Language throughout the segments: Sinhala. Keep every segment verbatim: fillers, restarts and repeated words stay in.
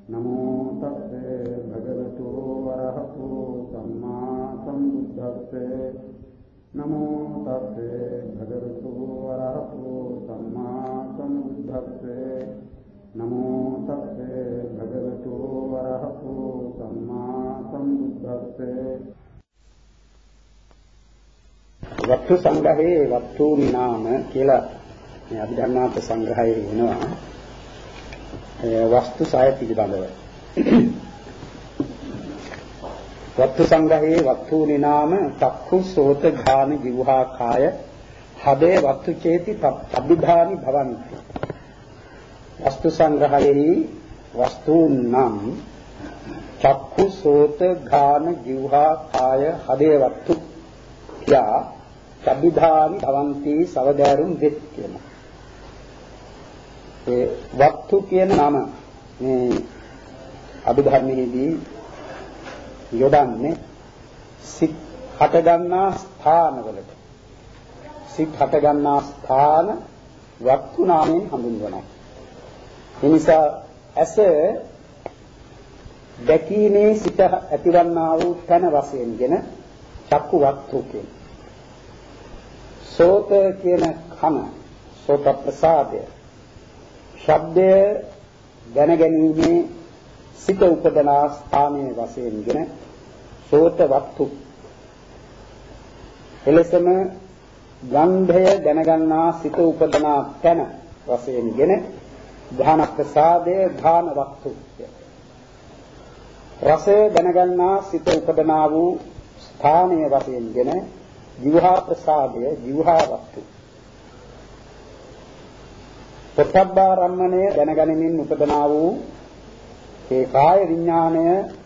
නමෝ තස්සේ භගවතු වරහතෝ සම්මා සම්බුද්දස්සේ නමෝ තස්සේ භගවතු වරහතෝ සම්මා සම්බුද්දස්සේ නමෝ තස්සේ භගවතු වරහතෝ සම්මා සම්බුද්දස්සේ වස්තු සංග්‍රහයේ වස්තු නාම කියලා මේ අභිධර්මාර්ථ සංග්‍රහයේ වෙනවා වස්තු සය පිළිබඳව වස්තු සංග්‍රහයේ වස්තු නාම චක්ඛු සෝත ඝාන જીවහා කාය හදේ වස්තු චේති අභිධානි භවಂತಿ වස්තු සංග්‍රහයේ වස්තු නම් චක්ඛු සෝත ඝාන જીවහා කාය හදේ වස්තු යා අභිධානි භවಂತಿ සවදාරුම් දෙත් කියන ඒ වස්තු කියන නම මේ අභිධර්මයේදී යොදන්නේ සිත් හට ගන්නා ස්ථානවලට සිත් හට ගන්නා ස්ථාන වස්තු නාමයෙන් හඳුන්වනවා. ඒ නිසා ඇස දැකීමේ සිත ඇතිවන්නා වූ තන වශයෙන්ගෙන චක්කු වස්තු කියන. සෝත කියන කන සෝත ප්‍රසාදය ශබ්දය දැනගැනීමේ සිත උපදනා ස්ථානයේ වශයෙන්ගෙන සෝත වස්තු එලෙසම ගන්ධය දැනගන්නා සිත උපදනා තැන වශයෙන්ගෙන ධාන ප්‍රසාදය ධාන වස්තු රසය දැනගන්නා සිත උපදනා වූ ස්ථානයේ වශයෙන්ගෙන જીවහා ප්‍රසාදය જીවහා වස්තු පොට්ටබ්බාරම්මණය දැනගැනීමෙන් උපදනා වූ ඒ කාය විඥාණය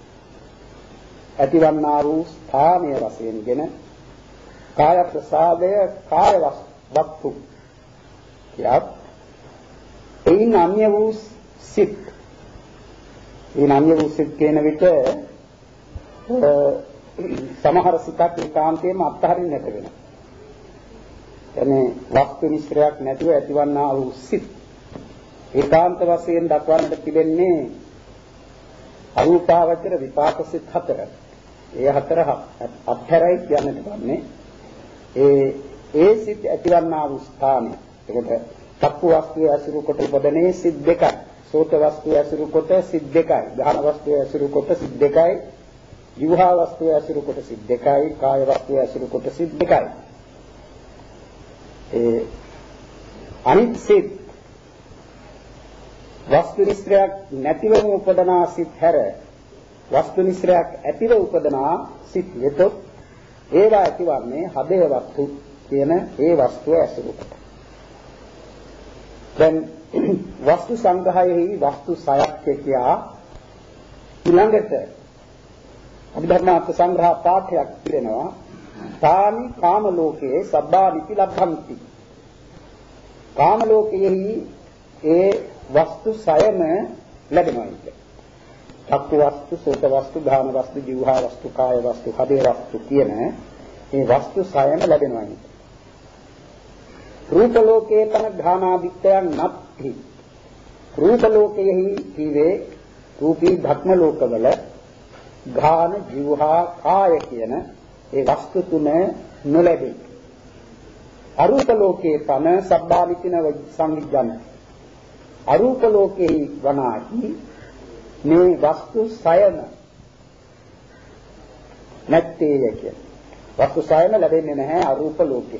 ඇතිවන්නා වූ ස්ථානය වශයෙන්ගෙන කාය ප්‍රසාදය කාය වස්තු කියත් එයින් අන්‍ය වූ සිත් එයින් අන්‍ය වූ සිත් කියන විට සමහර සිතක් ඒකාන්තයෙන්ම අත්හරින්නට වෙනවා. එනේ වස්තු මිශ්‍රයක් නැතුව ඇතිවන්නා වූ සිත් ඒකාන්ත වශයෙන් දක්වන්නට තිබෙන්නේ අරූපාවචර විපාක සිත් හතර. ඒ හතර අත්හැරයි කියන්නට ගන්නේ. ඒ ඒ සිත් ඇතිවන්නා වූ ස්ථානය. ඒකට චක්කු වස්තුවේ අසුරු කොට උපදනේ සිත් දෙකයි. සෝත වස්තුවේ අසුරු කොට සිත් දෙකයි. ධාන වස්තුවේ අසුරු කොට සිත් දෙකයි. જીවහා වස්තුවේ අසුරු කොට සිත් දෙකයි. කාය වස්තුවේ අසුරු කොට සිත් දෙකයි. ඒ අනිත් සිත් වස්තු නිස්ත්‍රයක් නැතිවම උපදනා සිත් හැර වස්තු නිස්ත්‍රයක් ඇතිව උපදනා සිත් වෙතොත් ඒවා ඇතිවන්නේ හදේ වස්තු කියන ඒ වස්තුව ඇසුරු කොට. දැන් වස්තු සංග්‍රහයෙහි වස්තු සයක් කියා ඊළඟට අභිධර්මාර්ථ සංග්‍රහ පාඨයක් පිළිනවා. තානි කාම ලෝකයේ සබ්බානිති ලබ්ධಂತಿ. කාම ලෝකයෙහි ඒ වස්තු සයම ලැබෙනවා කියන්නේ. චක්කු වස්තු, සෝත වස්තු, ධාන වස්තු, જીවහා වස්තු, කාය වස්තු, හදේ වස්තු කියන මේ වස්තු සයම ලැබෙනවා කියන්නේ. රූප ලෝකයේ තන ධානාදිත්‍යයන් නැත්ති. රූප ලෝකයෙහි කීවේ රූපී ධක්ම ලෝකවල ධාන, જીවහා, කාය කියන ඒ වස්තු තුන නොලැබේ. අරූප ලෝකයේ තන සබ්බානිතින සංවිධාන අරූප ලෝකෙහි වනාහි මේ වස්තු සයම නැත්තේය කිය. වස්තු සයම ලැබෙන්නේ නැහැ අරූප ලෝකෙ.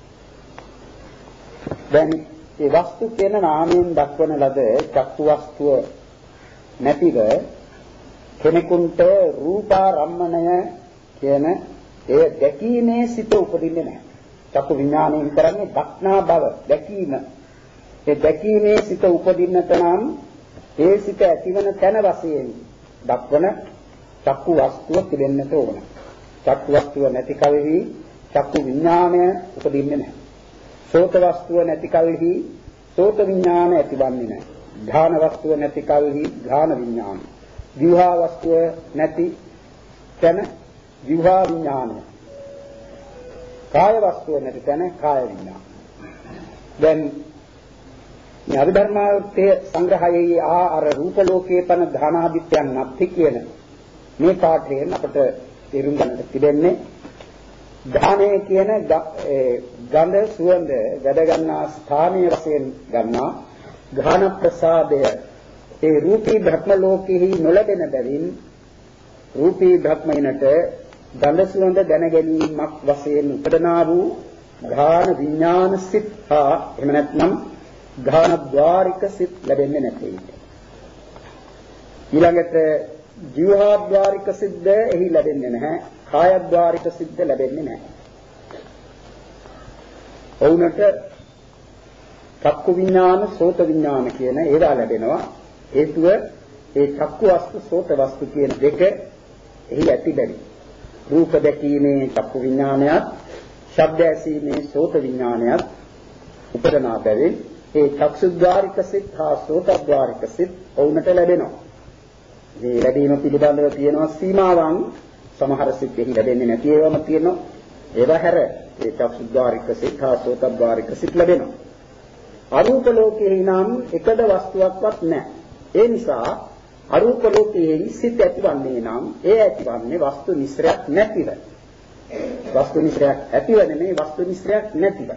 දැන් මේ වස්තු කියන නාමයෙන් දක්වන ලද චක්කු වස්තුව නැතිව කෙනෙකුට රූපාරම්මණය කියන ඒ දැකීමේ සිත උපදින්නේ නැහැ. චක්කු විඥාණයෙන් කරන්නේ දක්නා බව දැකීම. ඒ දැකීමේ සිත උපදින්නට නම් ඒ සිත ඇතිවන තැන වශයෙන් දක්වන චක්කු වස්තුව තිබෙන්නට ඕන. චක්කු වස්තුව නැති කලෙහි චක්කු විඥාණය උපදින්නේ නැහැ. සෝත වස්තුව නැති කලෙහි සෝත විඥාණය ඇතිවන්නේ නැහැ. ධාන වස්තුව නැති කලෙහි ධාන විඥාණය. જીවහා වස්තුව නැති තැන જીවහා විඥාණය. කාය වස්තුව නැති තැන කාය විඥාණය. දැන් මේ අභිධර්මාර්ථයේ සංග්‍රහයේ ආ අර රූප ලෝකයේ පන ධානාදිත්‍යයන් නැති කියන මේ පාඩයෙන් අපට තේරුම් ගන්නට තිබෙන්නේ ධානය කියන ගන්ධ සුවඳ වැඩ ගන්නා ස්ථානීය වශයෙන් ගන්නා ධාන ප්‍රසාදය ඒ රූපී භ්‍රම ලෝකෙහි නොලැබෙන බැවින් රූපී භ්‍රමයිනට ගන්ධ සුවඳ දැන ගැනීමක් වශයෙන් උපදනා වූ ධාන විඥාන සිත් හා එහෙම නැත්නම් ධාන ద్వාරික සිත් ලැබෙන්නේ නැtei. ඊළඟට ජීවහා ద్వාරික සිද්ද එහි ලැබෙන්නේ නැහැ. කාය ద్వාරික සිද්ද ලැබෙන්නේ නැහැ. ඔවුන්ට චක්කු විඥාන, සෝත විඥාන කියන ඒවා ලැබෙනවා. හේතුව ඒ චක්කු වස්තු, සෝත වස්තු කියන දෙක එහි ඇති බැරි. රූප දැකීමේ චක්කු විඥානයත්, ශබ්ද ඇසීමේ සෝත විඥානයත් උපදනා බැවින් ඒ චක්සුද්්වාරික සිත් හා සෝතද්්වාරික සිත් ඔවුන්ට ලැබෙනවා. මේ ලැබීම පිළිබඳව තියෙනවා සීමාවන්. සමහර සිත් එහි ලැබෙන්නේ නැති ඒවාම තියෙනවා. ඒවා හැර ඒ චක්සුද්්වාරික සිත් හා සෝතද්්වාරික සිත් ලැබෙනවා. අරූප ලෝකයේ නම් එකද වස්තුවක්වත් නැහැ. ඒ නිසා අරූප ලෝකයේ සිත් ඇතිවන්නේ නම් ඒ ඇතිවන්නේ වස්තු මිශ්‍රයක් නැතිව. වස්තු මිශ්‍රයක් ඇතිව නෙමෙයි වස්තු මිශ්‍රයක් නැතිව.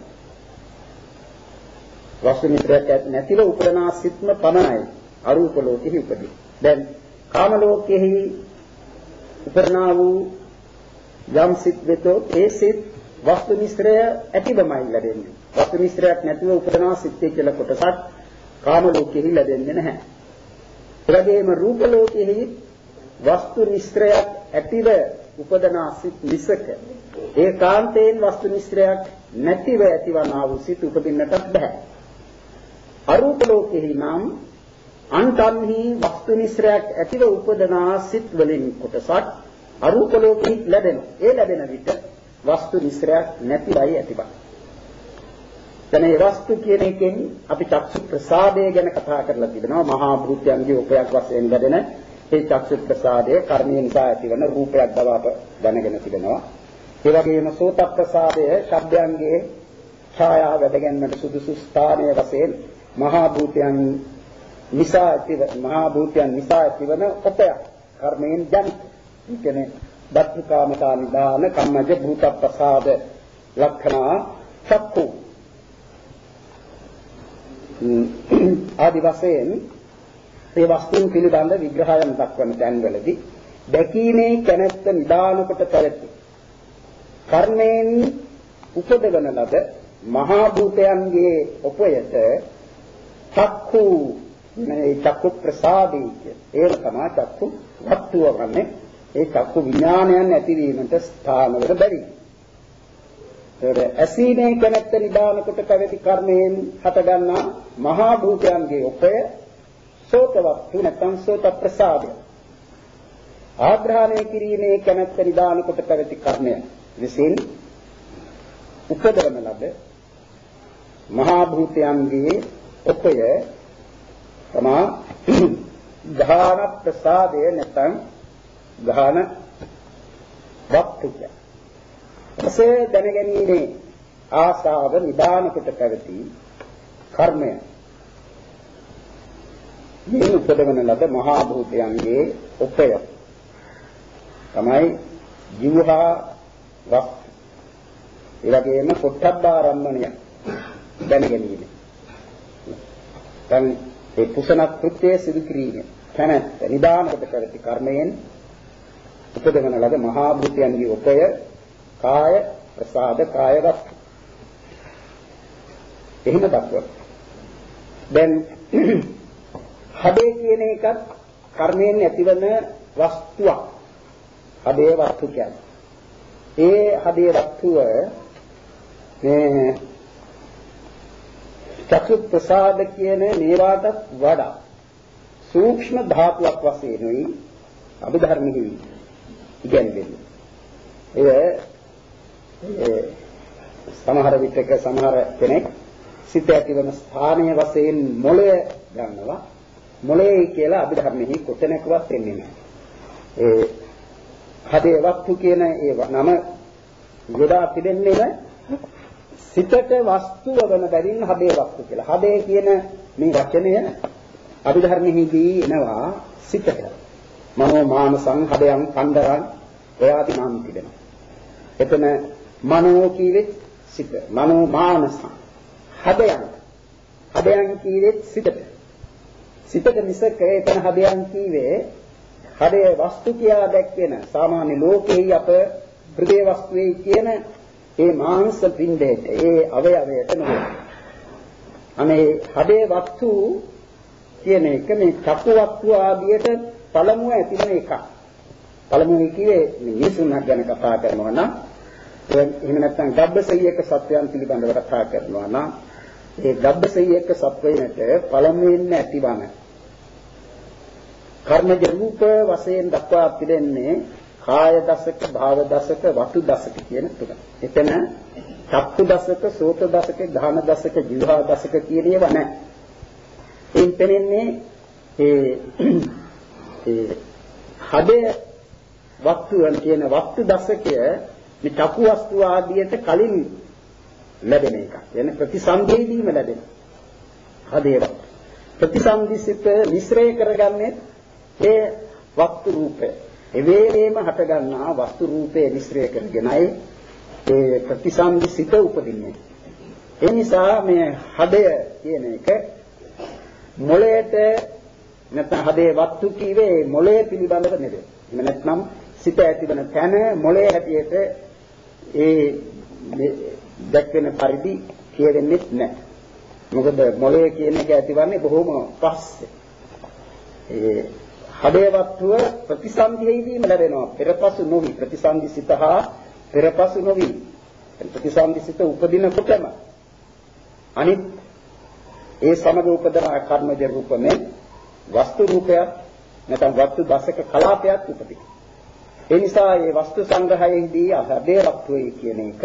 වස්තු මිශ්‍රයක් නැතිව උපදනා සිත්ම පමණයි අරූප ලෝකෙහි උපදී. දැන් කාම ලෝකෙහි උපදනා වූ යම් සිත් වෙතෝ ඒ සිත් වස්තු මිශ්‍රය ඇතිවමයි ලැබෙන්නේ. වස්තු මිශ්‍රයක් නැතිව උපදනා සිත්ය කියලා කොටසක් කාම ලෝකෙහි ලැබෙන්නේ නැහැ. ඒ වගේම රූප ලෝකෙහි වස්තු මිශ්‍රයක් ඇතිව උපදනා සිත් මිසක ඒකාන්තයෙන් වස්තු මිශ්‍රයක් නැතිව ඇතිවනා වූ සිත් උපදින්නට බෑ. අරූප ලෝකෙහි නම් අන්තන්හි වස්තු මිශ්‍රයක් ඇතිව උපදනා සිත් වලින් කොටසක් අරූප ලෝකෙහි ලැබෙනවා. ඒ ලැබෙන විට වස්තු මිශ්‍රයක් නැතිවයි ඇතිවන්නේ. දැන් මේ වස්තු කියන එකෙන් අපි චක්සු ප්‍රසාදය ගැන කතා කරලා තිබෙනවා. මහා භූතයන්ගේ උපයක් වශයෙන් ලැබෙන ඒ චක්සු ප්‍රසාදය කර්මය නිසා ඇතිවන රූපයක් බව අප දැනගෙන තිබෙනවා. ඒ වගේම සෝත ප්‍රසාදය ශබ්දයන්ගේ ඡායාව වැඩගැන්මට සුදුසු ස්ථානයේ වශයෙන් මහා භූතයන් නිසා ඇතිව මහා භූතයන් නිසා ඇතිවන උපයක් කර්මයෙන් ජනිත. ඒ කියන්නේ දත්කාමතා නිදාන කම්මජ භූත ප්‍රසාද ලක්ෂණා චක්කු ආදි වශයෙන් ඒ වස්තුන් පිළිබඳ විග්‍රහයන් දක්වන තැන්වලදී දැකීමේ කැමැත්ත නිදාන කොට පැවති කර්මයෙන් උපදවන ලද මහා භූතයන්ගේ උපයත චක්කු මේ චක්කු ප්‍රසාදී ඒ තමයි චක්කු වස්තුව වන්නේ ඒ චක්කු විඥානයන් ඇතිවීමට ස්ථාන වල බැරි. ඒතර ඇසීමේ කැමැත්ත නිදාන කොට පැවති කර්මයෙන් හටගන්නා මහා භූතයන්ගේ උපය සෝත වස්තු නැත්නම් සෝත ප්‍රසාදය. ආග්‍රහණය කිරීමේ කැමැත්ත නිදාන කොට පැවති කර්මය විසින් උපදවන ලද මහා භූතයන්ගේ උපය තමා ධාන ප්‍රසාදය නැත්නම් ධාන වක්තිය. එසේ දැනගැනීමේ ආසාව නිදාන කොට පැවති කර්මය මේ උපදවන ලද මහා භූතයන්ගේ උපය තමයි ජීවහා වස්තු. ඒ වගේම පොට්ටබ්බාරම්මණය දැනගැනීම. දැන් ඒ කුසල කෘත්‍යයේ සිදු කිරීම කැමැත්ත නිදාන කොට පැවති කර්මයෙන් උපදවන ලද මහා භූතයන්ගේ උපය කාය ප්‍රසාද කාය වස්තු. එහෙම දක්වනවා. දැන් හදේ කියන එකත් කර්මයෙන් ඇතිවන වස්තුවක්. හදේ වස්තු කියන්නේ. ඒ හදේ වස්තුව මේ චක්සු ප්‍රසාද කියන මේවාට වඩා සූක්ෂම ධාතුවක් වශයෙන් උයි අභිධර්මෙහි ඉගෙනගන්නේ. ඒ සමහර විටක සමහර කෙනෙක් සිත ඇතිවන ස්ථානීය වශයෙන් මොළය ගන්නවා. මොළේ කියලා අභිධර්මෙහි කොතැනකවත් එන්නේ නැහැ. ඒ හදේ වස්තු කියන ඒ නම යොදා තිබෙන්නේ සිතට වස්තුව වන බැවින් හදේ වස්තු කියලා. හදේ කියන මේ වචනය අභිධර්මෙහිදී එනවා සිතට. මනෝ මානසං හදයන් කණ්ඩරන් එයාති නම් තිබෙනවා. එතන මනෝ කීවෙත් සිත. මනෝ මානසං හදයන්. හදයන් කීවෙත් සිතට. සිතට මිසක එතන හදයන් කීවේ හදේ වස්තු කියලා දැක්වෙන සාමාන්‍ය ලෝකෙහි අප හෘදේ වස්තුවේ කියන ඒ මාංශ පින්ඩයට ඒ අවයවයට නෙවෙයි. අනේ හදේ වස්තු කියන එක මේ චක්කු වස්තු ආදියට පළමුව ඇතිවන එක. පළමුව කියේ මිනිසුන් ගැන කතා කරනවා නම් එහෙම නැත්නම් ගබ්බසීයක සත්‍යයන් පිළිබඳව කතා කරනවා නම් ඒ ගබ්බසීයක සත්වයන්ට පළමුවෙන් ඇතිවන කර්මජ රූප වශයෙන් දක්වා පිළිෙන්නේ කාය දසක, භාව දසක, වතු දසක කියන තුන. එතන චක්කු දසක, සෝත දසක, ධාන දසක, ජීවා දසක කියන ඒවා නැහැ. එයින් පෙනෙන්නේ ඒ ඒ හදේ වස්තුන් කියන වස්තු දසකය මේ චක්කු වස්තු ආදියට කලින් ලැබෙන එක. يعني ප්‍රතිසන්දේදීම ලැබෙන. හදේ ප්‍රතිසන්දිසිත මිශ්‍රය කරගන්නේ ඒ වස්තු රූපය. ඒ වේලේම හට ගන්නා වස්තු රූපේ මිශ්‍රය කරගෙනයි ඒ ප්‍රතිසන්දිසිත උපදින්නේ. ඒ නිසා මේ හදය කියන එක මොළයට නැත්නම් හදේ වස්තු කීවේ මොළය පිළිබඳව නෙවෙයි. එහෙම නැත්නම් සිත ඇතිවන තැන මොළයේ හැටියට ඒ දැක්වෙන පරිදි කියවෙන්නේ නැහැ. මොකද මොළය කියන එක ඇතිවන්නේ බොහොම පස්සේ. ඒ හදේ වස්තුව ප්‍රතිසන්දියේදීම ලැබෙනවා. පෙරපසු නොවි ප්‍රතිසන්දිසිත හා පෙරපසු නොවි ප්‍රතිසන්දිසිත උපදිනකොටම අනිත් ඒ සමග උපදන කර්මජ රූපනේ වස්තු රූපයක් නැත්නම් වස්තු දසක කලාපයක් උපදින. ඒ නිසා මේ වස්තු සංග්‍රහයේදී හදේ වස්තුවේ කියන එක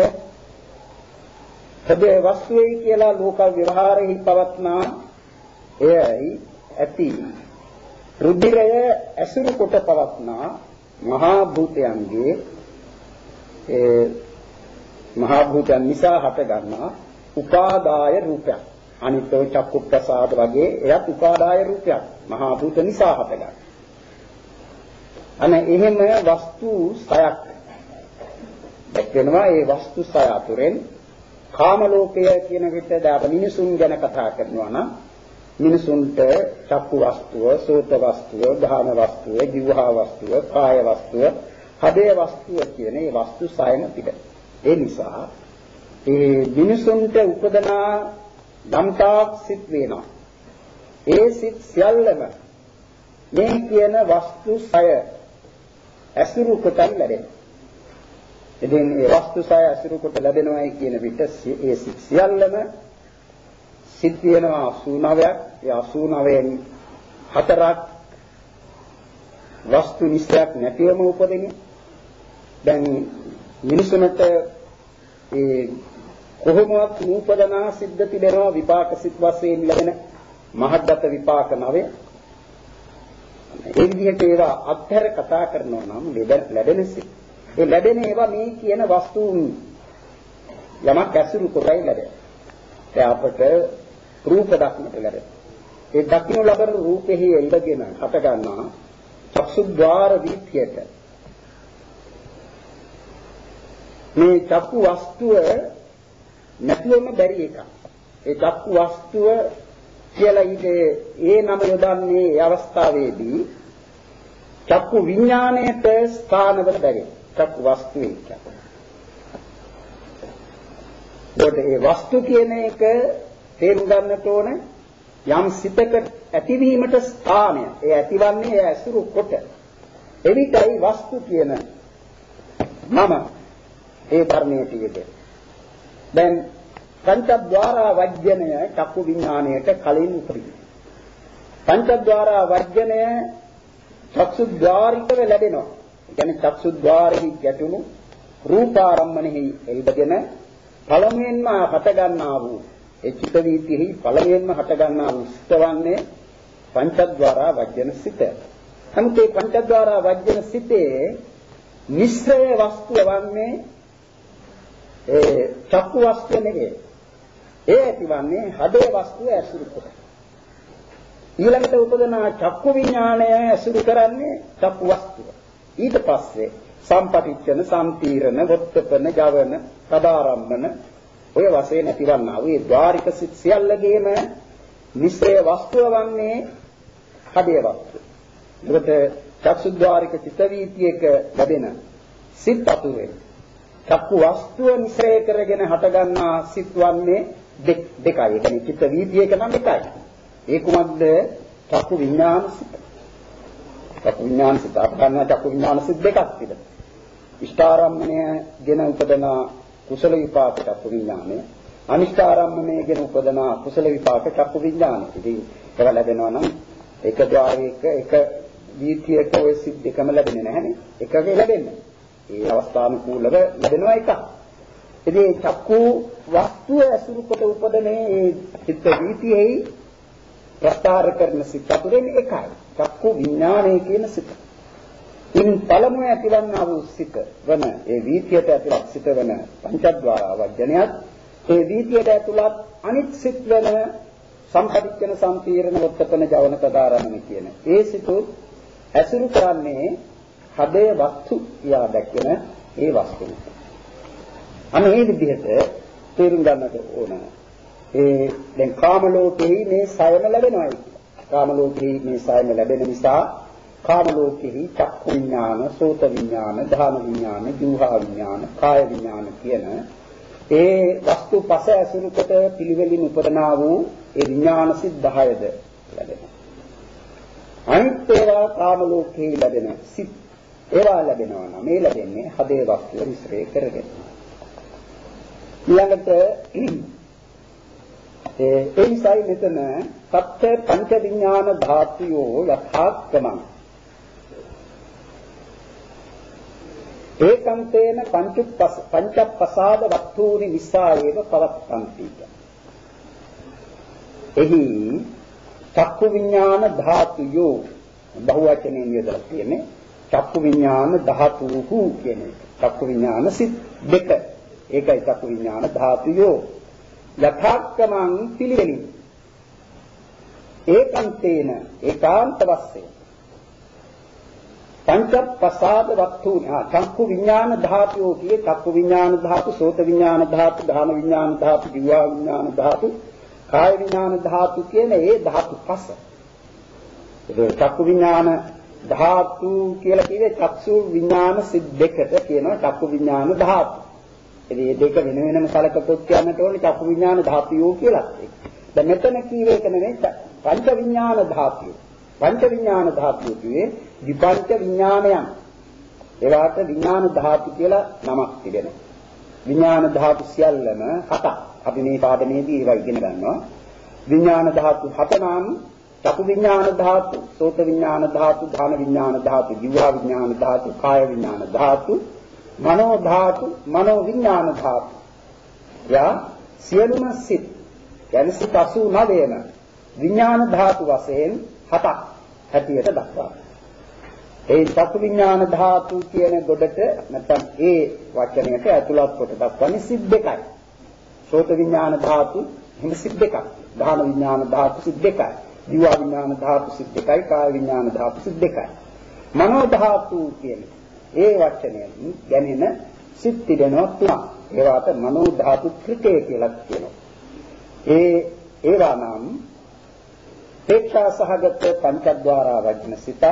හදේ වස්තුවේ කියලා ලෝක ව්‍යවහාරෙහි පවත්නා එයයි ඇති රුධිරය ඇසුරු කොට පවත්නා මහා භූතයන්ගේ ඒ මහා භූතයන් නිසා හට ගන්නා උපාදාය රූපයක්. අනිත්‍ය චක්කු ප්‍රසාද වගේ එයත් උපාදාය රූපයක්. මහා භූත නිසා හට ගන්න. අනේ එහෙම වස්තු සයක් දැක්වෙනවා. ඒ වස්තු සය අතුරෙන් කාම ලෝකය කියන විට දාප මිනිසුන් ගැන කතා කරනවා නම් මිනිසුන්ට චක්කු වස්තුව, සෝත වස්තුව, ධාන වස්තුව, ජීවහා වස්තුව, කාය වස්තුව, හදේ වස්තුව කියන මේ වස්තු සයම පිට. ඒ නිසා ඒ මිනිසුන්ට උපදනා ධම්තාක් සිත් වෙනවා. ඒ සිත් සියල්ලම මේ කියන වස්තු සය ඇසුරු කොට ලැබෙනවා. ඉතින් මේ වස්තු සය ඇසුරු කොට ලැබෙනවායි කියන විට ඒ සිත් සියල්ලම සිත් වෙනවා අසූ නවයක්. ඒ අසූ නවයෙන් හතරක් වස්තු නිස්සයක් නැතිවම උපදිනේ. දැන් මිනිසුන්ට ඒ කොහොමවත් නූපදනා සිද්ධ තිබෙනවා විපාක සිත් වශයෙන් ලැබෙන මහත්ගත විපාක නවය. ඒ විදිහට ඒවා අත්හැර කතා කරනවා නම් ලැබෙන සිත්. ඒ ලැබෙන ඒවා මේ කියන වස්තුන් යමක් ඇසුරු කොටයි ලැබෙන. ඒ අපට රූප දක්නට ලැබෙන. ඒ දක්නු ලබන රූපෙහි ඉඳගෙන හට ගන්නා චක්සුද්්වාර වීථියට මේ චක්කු වස්තුව නැතිවෙම බැරි එකක්. ඒ චක්කු වස්තුව කියලා ඉතේ ඒ නම යොදන්නේ ඒ අවස්ථාවේදී චක්කු විඥාණයට ස්ථානවල බැරි. චක්කු වස්තුවේ කියන්නේ. ඒ වස්තු කියන එක තේරුම් ගන්නට ඕන යම් සිතක ඇතිවීමට ස්ථානය. ඒ ඇතිවන්නේ ඒ ඇසුරු කොට. එවිටයි වස්තු කියන නම ඒ ධර්මයේ තියෙන්නේ. දැන් පංචද්වාරා වජ්ජනය චක්කු විඥාණයට කලින් උපදිනවා. පංචද්වාරා වජ්ජනය චක්සුද්්වාරිකව ලැබෙනවා. ඒ කියන්නේ චක්සුද්්වාරෙහි ගැටුණු රූපාරම්මණෙහි එල්බගෙන පළමුවෙන්ම හට ගන්නා වූ ඒ චිත්ත වීතිෙහි පළමුවෙන්ම හට ගන්නා වූ සිතවන්නේ පංචද්වාරා වජ්ජන සිත. නමුත් මේ පංචද්වාරා වජ්ජන සිතේ මිශ්‍රය වස්තුව වන්නේ ඒ චක්කු වස්තුව නෙවේ. ඒ ඇතිවන්නේ හදේ වස්තුව ඇසුරු කොට. ඊළඟට උපදන චක්කු විඥාණය ඇසුරු කරන්නේ චක්කු වස්තුව. ඊට පස්සේ සම්පටිච්ඡන, සම්තීරණ, වොත්තපන, ජවන, සදාරම්මන ඔය වශයෙන් ඇතිවන්නා වූ ඒ ద్వාරික සිත් සියල්ලගේම මිශ්‍රය වස්තුව වන්නේ හදේ වස්තුව. ඒකට චක්සුද්්වාරික චිත්ත වීතියක ලැබෙන සිත් අතුරේ චක්කු වස්තුව මිශ්‍රය කරගෙන හටගන්නා සිත් වන්නේ දෙකයි. ඒ කියන්නේ චිත්ත වීතියක නම් එකයි. ඒ කුමක්ද? චක්කු විඥාන සිත්. චක්කු විඥාන සිත් අපගන්න චක්කු විඥාන සිත් දෙකක් තිබෙනවා. ඉෂ්ඨාරම්මණය ගෙන උපදන කුසල විපාක චක්කු විඥානය, අනිෂ්ඨාරම්මණය ගෙන උපදන කුසල විපාක චක්කු විඥානය. ඉතින් ඒක ලැබෙනවා නම් එක ద్వාරයක එක වීතියක ඔය සිත් දෙකම ලැබෙන්නේ නැහැනේ. එකගේ ලැබෙන්නේ. ඒ අවස්ථානුකූලව ලැබෙනවා එකක්. ඉතින් චක්කු වස්තුව ඇසුරු කොට උපදන මේ චිත්ත වීතියෙහි ප්‍රස්තාර කරන සිත් අතුරෙන් එකයි. චක්කු විඥානය කියන සිත. ඉන් පළමුව ඇතිවන්නා වූ සිත වන ඒ වීතියට ඇතුළත් සිත වන පංචද්වාර වජ්ජනයත් ඒ වීතියට ඇතුළත් අනිත් සිත් වන සම්පටිච්ඡන, සම්පීරණ, වොත්තපන, ජවන, සදාරම්මන කියන ඒ සිතු ඇසුරු කරන්නේ හදේ වස්තු යා දැක්වෙන ඒ වස්තුව. අන්න මේ විදිහට තේරුම් ගන්නට ඕන. ඒ දැන් කාම ලෝකෙහි මේ සයම ලැබෙනවා. කාම ලෝකෙහි මේ සයම ලැබෙන නිසා කාම ලෝකෙහි චක්කු විඥාන, සෝත විඥාන, ධාන විඥාන, ජීවහා විඥාන, කාය විඥාන කියන ඒ වස්තු පස ඇසුරු කොට පිළිවෙලින් උපදනා වූ ඒ විඥාන සිත් දහයද ලැබෙනවා. අනිත් ඒවා කාම ලෝකෙහි ලැබෙන සිත් ඒවා ලැබෙනවා නම් මේ ලැබෙන්නේ හදේ වස්තුව මිශ්‍රය කරගෙන. ඊළඟට ඒ එයිසයි මෙතන සත්‍ය පංච විඥාන ධාතුයෝ යථාක්‍රමං ඒකන්තේන පංචප්පස පංචප්පසාද වස්තුනි විස්සායේව පවත්තන්ති. එහි චක්කු විඥාන ධාතුයෝ බහුවචනයෙන් යොදලා තියෙන්නේ චක්කු විඥාන ධාතුහු කියන එක. චක්කු විඥාන සිත් දෙක. ඒකයි චක්කු විඥාන ධාතුයෝ යථාක්‍රමං පිළිවෙලින් ඒකන්තේන ඒකාන්ත වශයෙන් පංචප්පසාද වස්තුනි ආ චක්කු විඥාන ධාතුයෝ කියේ චක්කු විඥාන ධාතු, සෝත විඥාන ධාතු, ධාන විඥාන ධාතු, ජීවා විඥාන ධාතු, කාය විඥාන ධාතු කියන ඒ ධාතු පස. ඒ චක්කු විඥාන ධාතු කියලා කියේ චක්සු විඥාන සිත් දෙකට කියනවා චක්කු විඥාන ධාතු. ඒ දෙක වෙන වෙනම සලකපොත් කියන්නට ඕනේ චක්කු විඥාන ධාතුයෝ කියලා. දැන් මෙතන කීවේ එක නෙමෙයි පංච විඥාන ධාතුය. පංච විඥාන ධාතුය කියේ විපංච විඥානයන්. ඒවාට විඥාන ධාතු කියලා නමක් තිබෙනවා. විඥාන ධාතු සියල්ලම හතක්. අපි මේ පාඩමේදී ඒවා ඉගෙන ගන්නවා. විඥාන ධාතු හත නම් චක්කු විඥාන ධාතු, සෝත විඥාන ධාතු, ධාන විඥාන ධාතු, ජීවා විඥාන ධාතු, කාය විඥාන ධාතු, මනෝ ධාතු, මනෝ විඥාන ධාතු. යා සියලුම සිත් යන සිත් අසූ නවයම විඥාන ධාතු වශයෙන් හතක් හැටියට දක්වනවා. ඒ චක්කු විඥාන ධාතු කියන ගොඩට නැත්නම් ඒ වචනයට ඇතුළත් කොට දක්වන්නේ සිත් දෙකයි. සෝත විඥාන ධාතු හිම සිත් දෙකක්. ධාන විඥාන ධාතු සිත් දෙකයි. ජීවා විඥාන ධාතු සිත් දෙකයි. කාය විඥාන ධාතු සිත් දෙකයි. මනෝ ධාතු කියන්නේ ඒ වචනයෙන් ගැනෙන සිත් තිබෙනවා තුනක්. ඒවාට මනෝ ධාතු ත්‍රිකය කියලා කියනවා. ඒ ඒවා නම් පේක්ෂා සහගත පංචද්වාරා වජ්න සිතත්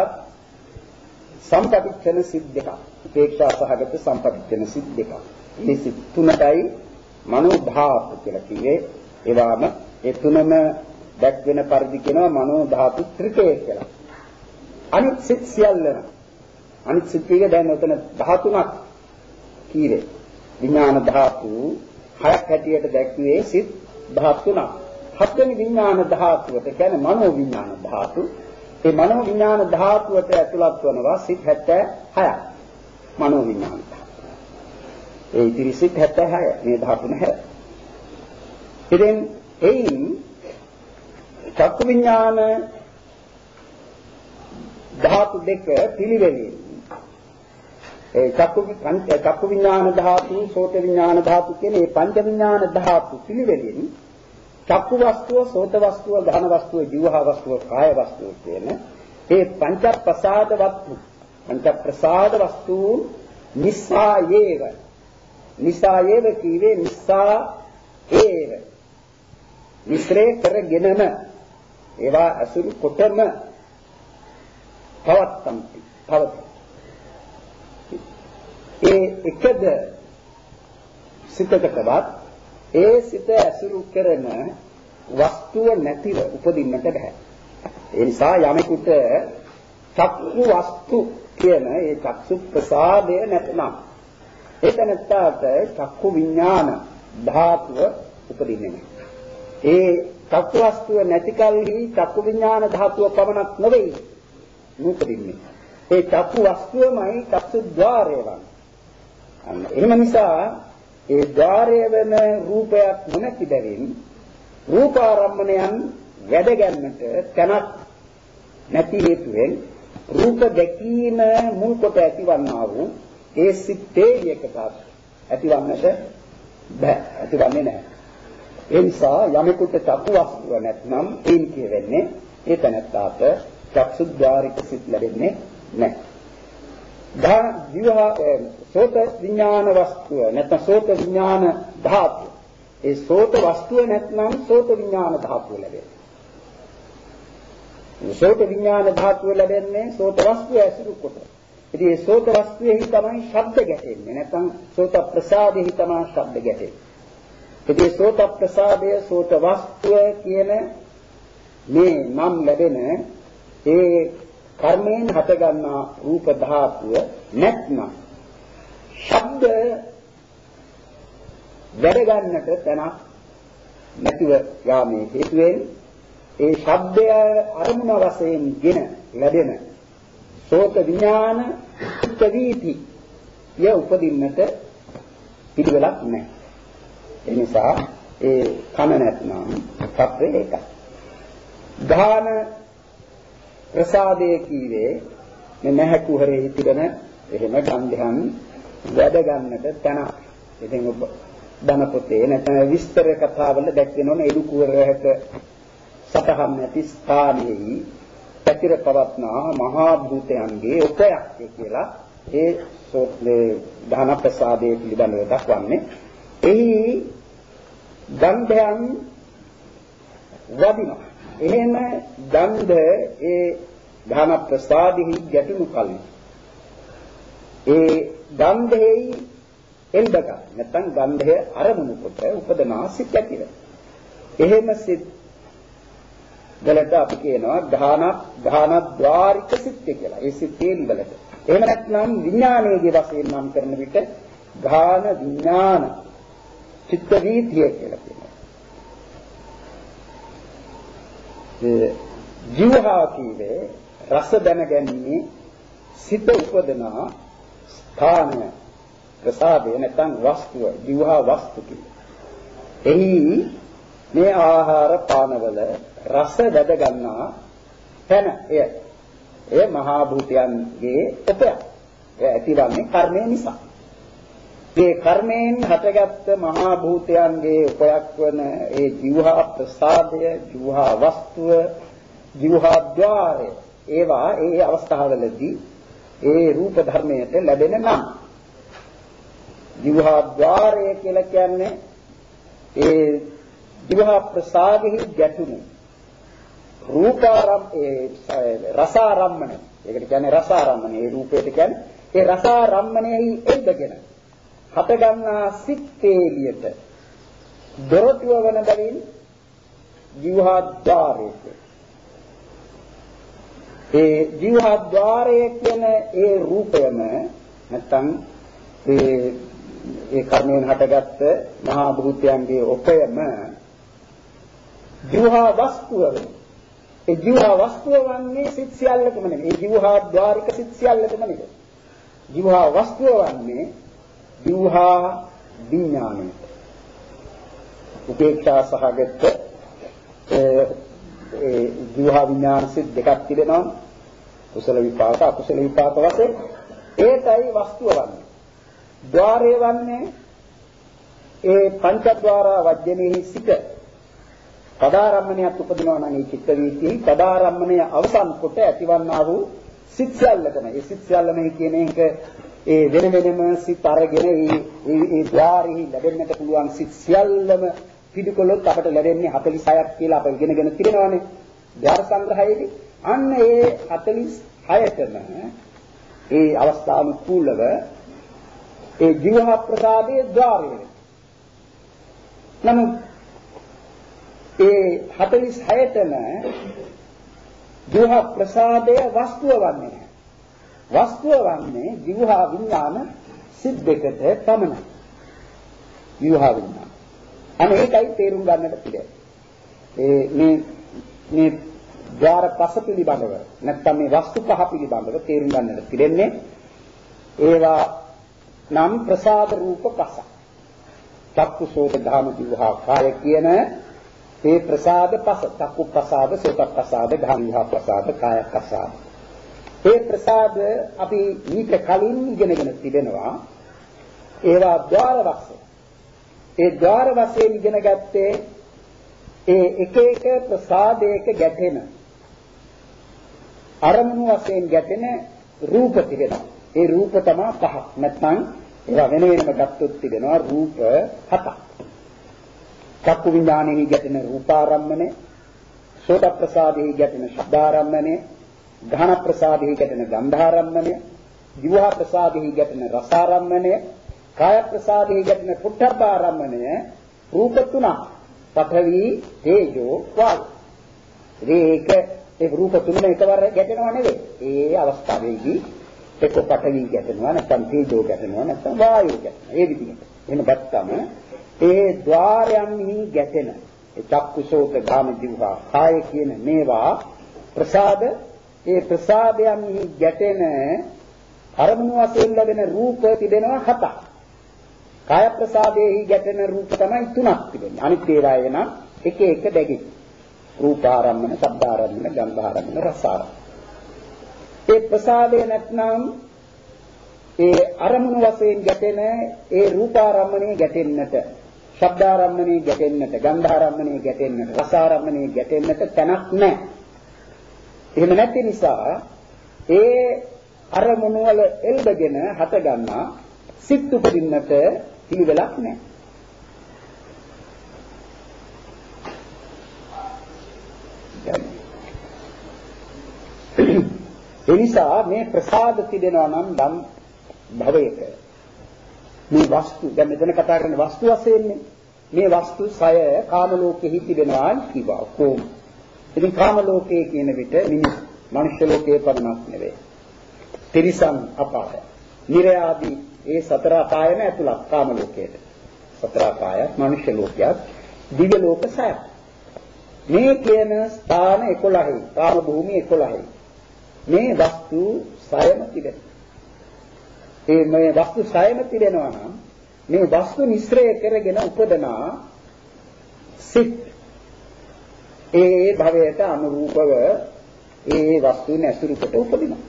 සම්පටිච්ඡන සිත් දෙකක්. පේක්ෂා සහගත සම්පටිච්ඡන සිත් දෙකක්. මේ සිත් තුනයි මනෝ ධාතු කියලා කියේ. ඒවාම ඒ තුනම දැක්වෙන පරිදි කියනවා මනෝ ධාතු ත්‍රිකය කියලා. අනිත් සිත් සියල්ලම අනිත් සිත් කීයේ දැන් ඔතන ධාතුණක් කීවේ. විඥාන ධාතු හයක් හැටියට දැක්ුවේ සිත් ධාතුණක්. හත්වෙනි විඥාන ධාතුවට කියන්නේ මනෝ විඥාන ධාතු. ඒ මනෝ විඥාන ධාතුවට ඇතුළත් වනවා සිත් හැත්තෑ හයක්. මනෝ විඥාන ධාතු. ඒ ඉතිරි සිත් හැත්තෑ හය මේ ධාතුන හැර. ඉතින් එයින් චක්කු විඥාන ධාතු දෙක පිළිවෙලින් ඒ චක්කු චක්කු විඥාන ධාතු, සෝත විඥාන ධාතු කියන මේ පංච විඥාන ධාතු පිළිවෙලින් චක්කු වස්තුව, සෝත වස්තුව, ගාහන වස්තුව, ජීවහා වස්තුව, කාය වස්තුව කියන මේ පංච ප්‍රසාද වස්තු, පංච ප්‍රසාද වස්තු නිස්සායේව නිස්සායේව කීවේ නිස්සා ඒව මිශ්‍රේ කරගෙනම ඒවා අසුරු කොටම පවත්තම්ති පවත ඒ එකද සිතකටවත් ඒ සිත අසුරු කරන වස්තුව නැතිව උපදින්නට බෑ. ඒ නිසා යමෙකුට චක්කු වස්තු කියන ඒ චක්සු ප්‍රසාදය නැත්නම් ඒක නැත්තාට චක්කු විඥාන ධාතුව උපදින්නේ නැහැ. ඒ චක්කු වස්තුව නැති කල්හි චක්කු විඥාන ධාතුව පමණක් නෙවෙයි උපදින්නේ. ඒ චක්කු වස්තුවමයි චක්සු ద్వාරය වන්නේ. අන්න එහෙම නිසා ඒ ద్వාරය වෙන රූපයක් නොනැති බැවින් රූපාරම්මණයන් වැඩ ගන්නට තැනක් නැති හේතුවෙන් රූප දැකීම මුල් කොට ඇතිවන්නා වූ ඒ සිත්තේ එකකට ඇතිවන්නට බෑ, ඇතිවන්නේ නැහැ. ඒ නිසා යමෙකුට චක්කු වස්තුව නැත්නම් ඒන් කියවෙන්නේ ඒ තැනත්තාට චක්සුද්්වාරික සිත් ලැබෙන්නේ නැහැ. දා ජීවහා සෝත විඥාන වස්තුව නැත්නම් සෝත විඥාන ධාතු. ඒ සෝත වස්තුව නැත්නම් සෝත විඥාන ධාතුව ලැබෙන්නේ. සෝත විඥාන ධාතුව ලැබෙන්නේ සෝත වස්තුව ඇසුරු කොට. ඉතින් මේ සෝත වස්තුවේහි තමයි ශබ්ද ගැටෙන්නේ. නැත්නම් සෝත ප්‍රසාදෙහි තමයි ශබ්ද ගැටෙන්නේ. ඉතින් සෝත ප්‍රසාදය සෝත වස්තුව කියන මේ නම් ලැබෙන ඒ කර්මයෙන් හටගන්නා රූප ධාතුව නැත්නම් ශබ්ද වැඩ ගන්නට තැනක් නැතිව යාමේ හේතුවෙන් ඒ ශබ්දය අරමුණ වශයෙන් ගෙන ලැබෙන සෝත විඥාන උත්වීති ය උපදින්නට පිළිවෙලක් නැහැ. ඒ නිසා ඒ කන නැත්නම් සත්‍ය ඒකයි. ගාන ප්‍රසාදයේ කීවේ මේ නැහැ කුහරේ තිබෙන එහෙම ගන්ධයන් වැඩ ගන්නට තැන. ඉතින් ඔබ දන පොතේ නැත්නම් විස්තර කතාවල දැක්වෙනෝනේ එළු කුහරයක සතහන් නැති ස්ථානයේ පැතිර පවත්නා මහා භූතයන්ගේ උපයක් කියලා ඒ සෝත්ලේ දාන ප්‍රසාදයේ පිළිබඳව දක්වන්නේ. එහි ගන්ධයන් වදිනවා. එහෙම ගන්ධ ඒ දාන ප්‍රසාදෙහි ගැටුණු කලින් ඒ ගන්ධෙහි එල්බක නැත්නම් ගන්ධය අරමුණු කොට උපදනා සිත් ඇතිව. එහෙම සිත් වලට අපි කියනවා ධාන ධාන ద్వාරික සිත් කියලා. ඒ සිත්යෙන් වලට. එහෙම නැත්නම් විඥානයේ වශයෙන් නම් කරන විට ධාන විඥාන චිත්ත වීතිය කියලා කියනවා. ඒ ජීවහා කීවේ රස දැනගැනීමේ සිත උපදනා ස්ථානය ප්‍රසාදය නැත්නම් වස්තුව ජීවහා වස්තු කියලා. එහි මේ ආහාර පානවල රස වැද ගන්නා තැන එය එය මහා භූතයන්ගේ උපය. ඒ ඇතිවන්නේ කර්මය නිසා. මේ කර්මයෙන් හටගත් මහා භූතයන්ගේ උපයක් වන ඒ ජීවහා ප්‍රසාදය, ජීවහා වස්තුව, ජීවහා ద్వාරය ඒවා ඒ අවස්ථාවවලදී ඒ රූප ධර්මයට ලැබෙන නම් ජීවහා ద్వාරය කියලා කියන්නේ ඒ ජීවහා ප්‍රසාදෙහි ගැටුණු රූපාරම් ඒ රසාරම්මන. ඒකට කියන්නේ රසාරම්මන. ඒ රූපයට කියන්නේ ඒ රසාරම්මනයෙහි එල්බගෙන හත ගන්නා සිත්තේලියට දොරටුව වන බැවින් ජීවහා ద్వාරය. ඒ ජීවහා ద్వාරය කියන ඒ රූපයම නැත්තම් ඒ ඒ කර්මයෙන් හටගත්ත මහා භූතයන්ගේ ඔපයම ජීවහා වස්තුව. ඒ ජීවහා වස්තුව වන්නේ සිත් සියල්ලකම නෙවෙයි. ඒ ජීවහා ద్వාරික සිත් සියල්ලකම නෙවෙයි. ජීවහා වස්තුව වන්නේ ජීවහා විඥානය. උපේක්ෂා සහගත ඒ ජීවහා විඥාන සිත් දෙකක් තිබෙනවා. කුසල විපාක අකුසල විපාක වශයෙන්. ඒකයි වස්තුව වන්නේ. ద్వාරය වන්නේ ඒ පංචද්වාර වජ්ජනේහි සිට පදාරම්මණයත් උපදිනවා නම් ඒ චිත්ත වීතියි පදාරම්මණය අවසන් කොට ඇතිවන්නා වූ සිත් සියල්ලකම ඒ සිත් සියල්ලම කියන එක ඒ වෙන වෙනම සිත් අරගෙන ඒ ඒ ద్వාරෙහි ලැබෙන්නට පුළුවන් සිත් සියල්ලම පිළිකොලොත් අපට ලැබෙන්නේ හතළිස් හයක් කියලා අප ඉගෙනගෙන තියෙනවානේ ධාර සංග්‍රහයේදී. අන්න ඒ හතළිස් හයටම ඒ අවස්ථානුකූලව ඒ ජීවහ ප්‍රසාදයේ ద్వාරය වෙනවා. නමුත් ඒ හතළිස් හයටම ජීවහ ප්‍රසාදයේ වස්තුව වන්නේ නැහැ. වස්තුව වන්නේ ජීවහ විඥාන සිත් දෙකට පමණයි. ජීවහ විඥාන. අනේ ඒකයි තේරුම් ගන්නට පිළිගන්නේ. ඒ මේ මේ ద్వාර පස පිළිබඳව නැත්නම් මේ වස්තු පහ පිළිබඳව තේරුම් ගන්නට පිළිෙන්නේ ඒවා නම් ප්‍රසාද රූප පස. චක්කුසෝත ධාම දිවහා කාය කියන ඒ ප්‍රසාද පස චක්කු ප්‍රසාද සෝත ප්‍රසාද ධාම දිවහා ප්‍රසාද කාය ප්‍රසාද. ඒ ප්‍රසාද අපි ඊට කලින් ඉගෙනගෙන තිබෙනවා. ඒවා ద్వාර වස්තු. ඒ ద్వාර වශයෙන් ඉගෙන ගත්තේ ඒ එක එක ප්‍රසාදයක ගැටෙන අරමුණු වශයෙන් ගැටෙන රූප තිබෙනවා. ඒ රූප තමයි පහක්. නැත්නම් ඒවා වෙන වෙනම ගත්තොත් තිබෙනවා රූප හතක්. චක්කු විඥානෙහි ගැටෙන රූපාරම්මණය, සෝත ප්‍රසාදෙහි ගැටෙන ශබ්දාරම්මණය, ධාන ප්‍රසාදෙහි ගැටෙන ගන්ධාරම්මණය, දිවහා ප්‍රසාදෙහි ගැටෙන රසාරම්මණය, කාය ප්‍රසාදෙහි ගැටෙන පුට්ඨබ්බාරම්මණය රූප තුනක්. පඨවි, තේජෝ, වායු. ඒක ඒ රූප තුනම එකවර ගැටෙනව නෙවෙයි. ඒ අවස්ථාවේදී එක්ක පඨවි ගැටෙනවා නැත්නම් තේජෝ ගැටෙනවා නැත්නම් වායු ගැටෙනවා. ඒ විදිහට. එහෙම ගත්තම ඒ ద్వාරයන්හි ගැටෙන ඒ චක්කුසෝත ධාම දිවහා කාය කියන මේවා ප්‍රසාද ඒ ප්‍රසාදයන්හි ගැටෙන අරමුණු වශයෙන් ලැබෙන රූප තිබෙනවා හතක්. කාය ප්‍රසාදයේහි ගැටෙන රූප තමයි තුනක් තිබෙන්නේ. අනිත් ඒවා එන එක එක බැගින්. රූපාරම්මන, ශබ්දාරම්මන, ගන්ධාරම්මන, රසාරම්මන. ඒ ප්‍රසාදේ නැත්නම් ඒ අරමුණු වශයෙන් ගැටෙන ඒ රූපාරම්මනේ ගැටෙන්නට, ශබ්දාරම්මනේ ගැටෙන්නට, ගන්ධාරම්මනේ ගැටෙන්නට, රසාරම්මනේ ගැටෙන්නට තැනක් නැහැ. එහෙම නැති නිසා ඒ අරමුණු වල එල්බගෙන හට ගන්නා සිත් උපදින්නට පිළිවෙලක් නැහැ. ඒ නිසා මේ ප්‍රසාද තිබෙනවා නම් ධම් භවයක මේ වස්තු දැන් මෙතන කතා කරන්නේ වස්තු වශයෙන්නේ මේ වස්තු සය කාම ලෝකෙහි තිබෙනවා කිව්වා කොහොම. ඉතින් කාම ලෝකයේ කියන විට මිනිස් මනුෂ්‍ය ලෝකයේ පමණක් නෙවෙයි. තිරිසන් අපාය, නිරය ආදී ඒ සතර අපායම ඇතුළත් කාම ලෝකයට. සතර අපාය, මනුෂ්‍ය ලෝකයක්, දිව්‍ය ලෝක සය. මේ කියන ස්ථාන එකොළහයි, කාම භූමිය එකොළහයි. මේ වස්තු සයම තිබෙනවා. ඒ මේ වස්තු සයම තිබෙනවා නම් මේ වස්තු නිස්සරය කරගෙන උපදනා සිත් ඒ භවයට අනුරූපව ඒ වස්තුන් ඇසුරු කොට උපදිනවා.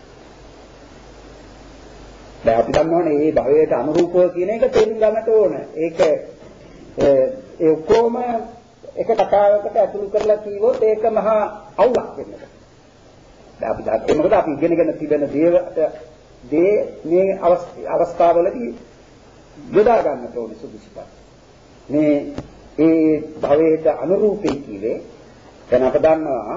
දැන් අපි දන්නවනේ මේ භවයට අනුරූපව කියන එක තේරුම් ගන්නට ඕන. ඒක ඒ ඔක්කොම එක කතාවකට ඇතුළු කරලා කිව්වොත් ඒක මහා අවුලක් වෙනවා. දැන් අපි දැක්කේ මොකද අපි ඉගෙනගෙන තිබෙන දේවට දේ මේ අවස්ථාවවලදී යොදා ගන්නට ඕනේ සුදුසුකම්. මේ ඒ භවයට අනුරූපී කියේ දැන් අප දන්නවා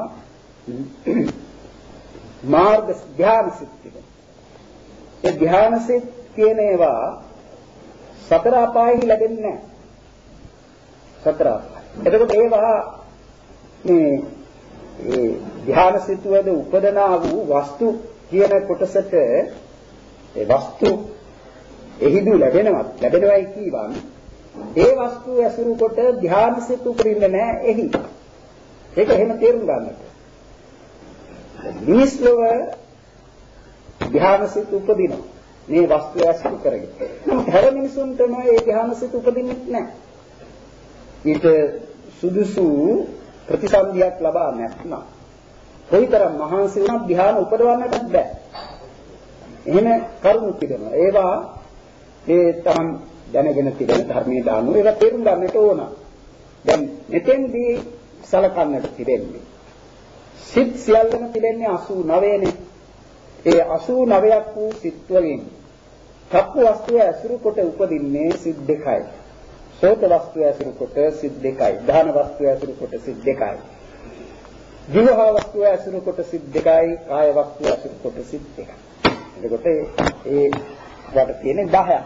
මාර්ග ධ්‍යාන සිත් තිබෙනවා. ඒ ධ්‍යාන සිත් කියන ඒවා සතර අපායෙහි ලැබෙන්නේ නැහැ. සතර අපාය. එතකොට ඒවා මේ ඒ ධ්‍යාන සිත් වල උපදනා වූ වස්තු කියන කොටසට ඒ වස්තු එහිදු ලැබෙනවත් ලැබෙනවයි කියවන් ඒ වස්තු ඇසුරු කොට ධ්‍යාන සිත් උපදින්නේ නැහැ එහි. ඒක එහෙම තේරුම් ගන්නට. මිනිස් ලෝක ධ්‍යාන සිත් උපදිනවා. මේ වස්තු ඇසුරු කරගෙන. නමුත් හැර මිනිසුන්ටම ඒ ධ්‍යාන සිත් උපදින්නේ නැහැ. ඊට සුදුසු ප්‍රතිසන්දියක් ලබා නැත්නම් කොයිතරම් මහන්සි වුණත් ධ්‍යාන උපදවන්නට බෑ. එහෙම කරුණු තිබෙනවා. ඒවා ඒ තමන් දැනගෙන තිබෙන ධර්මයේ දානු ඒවා තේරුම් ගන්නට ඕන. දැන් මෙතෙන්දී සලකන්නට තිබෙන්නේ සිත් සියල්ලම තිබෙන්නේ අසූ නවයනේ. ඒ අසූ නවයක් වූ සිත් වලින් චක්කු වස්තුව ඇසුරු කොට උපදින්නේ සිත් දෙකයි. සෝත වස්තුව ඇසුරු කොට සිත් දෙකයි. ධාන වස්තුව ඇසුරු කොට සිත් දෙකයි. දිවහා වස්තුව ඇසුරු කොට සිත් දෙකයි. කාය වස්තුව ඇසුරු කොට සිත් දෙකයි. එතකොට ඒ වට තියෙන්නේ දහයක්.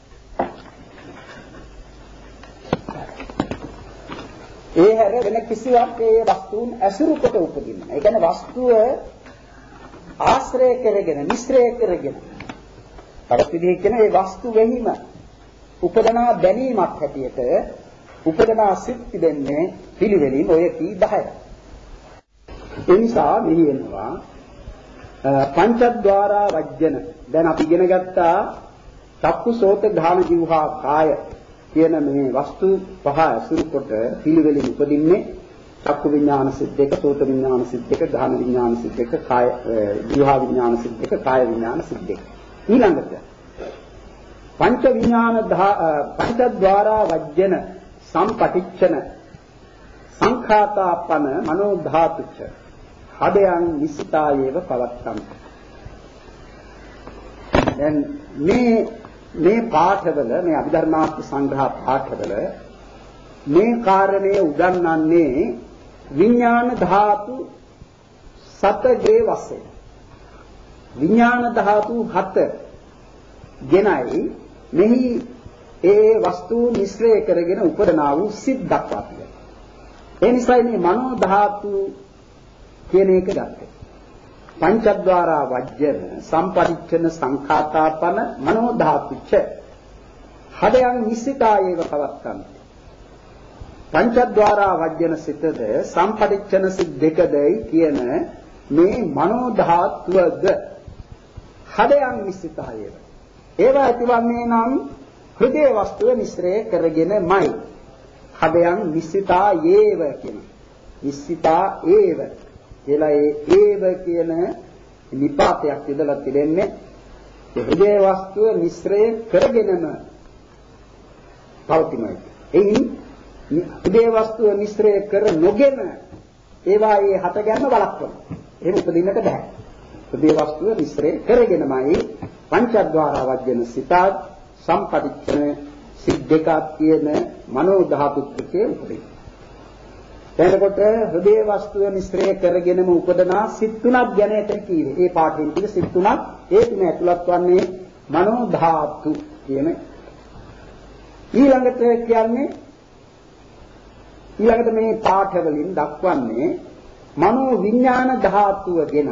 ඒ හැර වෙන කිසිවක් ඒ වස්තුන් ඇසුරු කොට උපදින්නේ. ඒ කියන්නේ වස්තුව ආශ්‍රය කරගෙන, මිශ්‍රය කරගෙන. පරිපිදී කියන ඒ වස්තු වෙහිම උපදනා දැනීමක් හැටියට උපදනා සිත් තිබෙන්නේ පිළිවෙලින් ඔය කී දහයයි. ඒ නිසා මෙහි වෙනවා පංචද්වාරා වජ්ජන. දැන් අපි ඉගෙන ගත්තා චක්කු සෝත ධාන ජීවහා කාය කියන මේ වස්තු පහ අසුරු කොට පිළිවෙලින් උපදින්නේ චක්කු විඥාන සිත් දෙක, සෝත විඥාන සිත් දෙක, ධාන විඥාන සිත් දෙක, කාය ජීවහා විඥාන සිත් දෙක, කාය විඥාන සිත් දෙක. ඊළඟට පංච විඥාන පංචද්වාරා වජ්ජන සම්පටිච්ඡන සංඛාතාපන මනෝ ධාතුච්ච හදයන් නිසිතායේව පවත්තම්. දැන් මේ මේ පාඨවල මේ අභිධර්මාර්ථ සංග්‍රහ පාඨවල මේ කාරණය උගන්වන්නේ විඥාන ධාතු සතගේ වශයෙන්. විඥාන ධාතු හත ගෙනයි මෙහි ඒ වස්තු මිශ්‍රය කරගෙන උපදනා වූ සිත් දක්වා තිබෙනවා. ඒ නිසා මේ මනෝ ධාතු කියන එක ගත්තේ. පංචද්වාරා වජ්ජන සම්පරිච්ඡන සංඛාතාපන මනෝ ධාතුච්ච හදයන් නිසිතායේව පවත්තන්ති. පංචද්වාරා වජ්ජන සිතද සම්පරිච්ඡන සිත් දෙකදයි කියන මේ මනෝ ධාතුවද හදයන් නිසිතායේව. ඒවා ඇතිවන්නේ නම් හෘදේ වස්තුව මිශ්‍රය කරගෙනමයි. හදයන් නිසිතායේව කියන. නිසිතා ඒව කියලා ඒ ඒව කියන නිපාතයක් ඉදලා තිබෙන්නේ හෘදේ වස්තුව මිශ්‍රය කරගෙනම පවතිනයි. එයින් හෘදේ වස්තුව මිශ්‍රය කර නොගෙන ඒවා ඒ හට ගන්න බලක්වන. එහෙම උපදින්නට බෑ. හෘදේ වස්තුව මිශ්‍රය කරගෙනමයි පංචද්වාරා වජ්ජන සිතා සම්පටිච්ඡන සිත් දෙකක් කියන මනෝ ධාතුත්කයේ උපදින. එතකොට හෘදේ වස්තුව මිශ්‍රය කරගෙනම උපදනා සිත් තුනක් ගැන එතන කීවේ. ඒ පාඨයෙන් කිව්ව සිත් තුනක් ඒ තුන ඇතුළත් වන්නේ මනෝ ධාතු කියන. ඊළඟට කියන්නේ ඊළඟට මේ පාඨ වලින් දක්වන්නේ මනෝ විඥාන ධාතුව ගැන.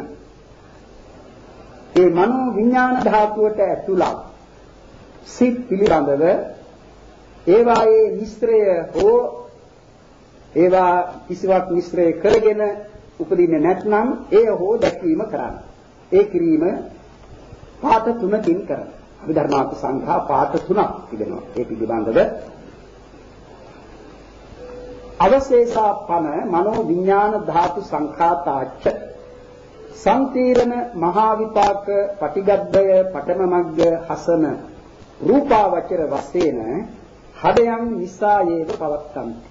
ඒ මනෝ විඥාන ධාතුවට ඇතුළත් සිත් පිළිබඳව ඒවායේ මිශ්‍රය හෝ ඒවා කිසිවක් මිශ්‍රය කරගෙන උපදින්නේ නැත්නම් ඒ හෝ දැක්වීම කරන්න. ඒ කිරීම පාඨ තුනකින් කරන්න. අභිධර්මාර්ථ සංග්‍රහ පාඨ තුනක් තිබෙනවා. ඒ පිළිබඳව අවශේෂාපන මනෝ විඥාන ධාතු සංඛාතාච්ච සංතීරණ මහා විපාක පටිගද්දය පඨම මග්ග හසන රූපාවචර වශයෙන් හදයන් නිසායේව පවත්තන්ති.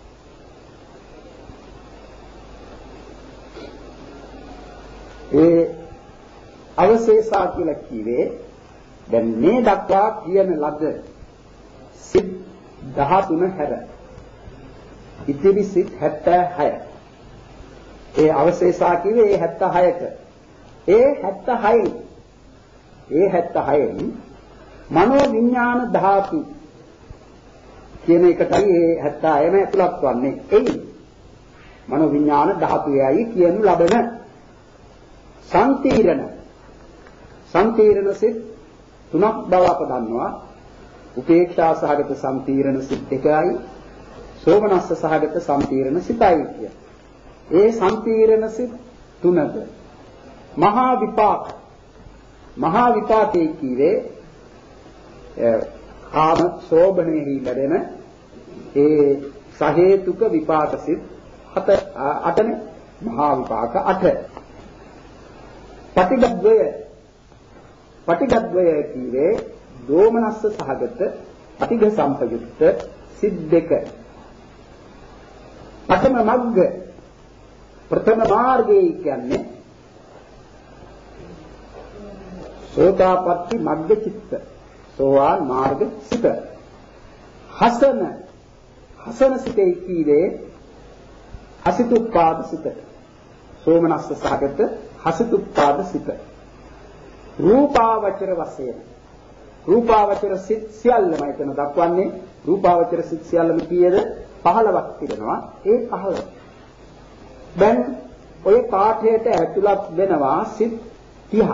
ඒ අවශේෂා කියලා කිව්වේ දැන් මේ දක්වා කියන ලද සිත් දහතුන හැර ඉතිරි සිත් හැත්තෑ හය. ඒ අවශේෂා කිව්වේ ඒ හැත්තෑ හයට. ඒ හැත්තෑ හයෙන් ඒ හැත්තෑ හයෙන් මනෝ විඥාන ධාතු කියන එකටයි ඒ හැත්තෑ හයම ඇතුළත් වන්නේ. එයි මනෝ විඥාන ධාතුයයි කියනු ලබන සංතීරණ සංතීරණ සිත් තුනක් බව අප දන්නවා. උපේක්ෂා සහගත සංතීරණ සිත් දෙකයි, සෝමනස්ස සහගත සංතීරණ සිතයි කිය. ඒ සංතීරණ සිත් තුනද මහා විපාක මහා විපාකේ කීවේ කාම සෝබණෙහි ලැබෙන ඒ සහේතුක විපාක සිත් හත අටනේ මහා විපාක අට. පටිගද්වය පටිඝද්වය කීවේ දෝමනස්ස සහගත පටිඝ සම්පයුක්ත සිත් දෙක. පඨම මග්ග ප්‍රථම මාර්ගය කියන්නේ සෝතාපට්ටි මග්ග චිත්ත සෝවාන් මාර්ග සිත. හසන හසන සිතේ කීවේ හසිතුප්පාද සිත. සෝමනස්ස සහගත හසිතුප්පාද සිත. රූපාවචර වශයෙන් රූපාවචර සිත් සියල්ලම එතන දක්වන්නේ රූපාවචර සිත් සියල්ලම කීයද පහළොවක් තිබෙනවා. ඒ පහළොව දැන් ඔය පාඨයට ඇතුළත් වෙනවා සිත් තිහක්.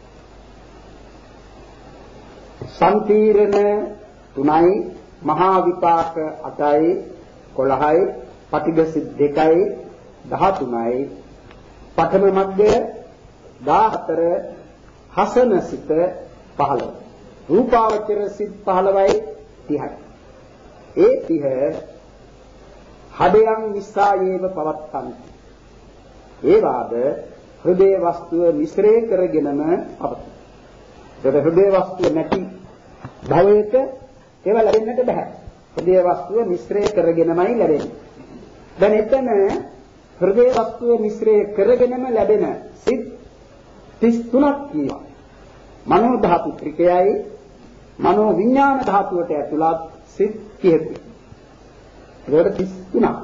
සම්පීරණ තුනයි මහා විපාක අටයි කොළහයි පටිඝ සිත් දෙකයි දහතුනයි පඨම මග්ගය දාහතර හසන සිත පහළොව. රූපාවචර සිත් පහළොවයි තිහයි. ඒ තිහ හදයන් නිස්සායේව පවත්තන්ති. ඒ වාද හෘදේ වස්තුව මිශ්‍රේ කරගෙනම පවතී. ඒක හෘදේ වස්තුව නැති භවයක ඒව ලැබෙන්නට බෑ. හෘදේ වස්තුව මිශ්‍රේ කරගෙනමයි ලැබෙන්නේ. දැන් එතන හෘදේ වස්තුව මිශ්‍රේ කරගෙනම ලැබෙන සිත් තිස් තුනක් කියනවා. මනෝ ධාතු ත්‍රිකයයි මනෝ විඥාන ධාතුවට ඇතුළත් සිත් කිහිපයි. ඒකට තිස් තුනක්.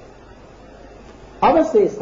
අවශේෂ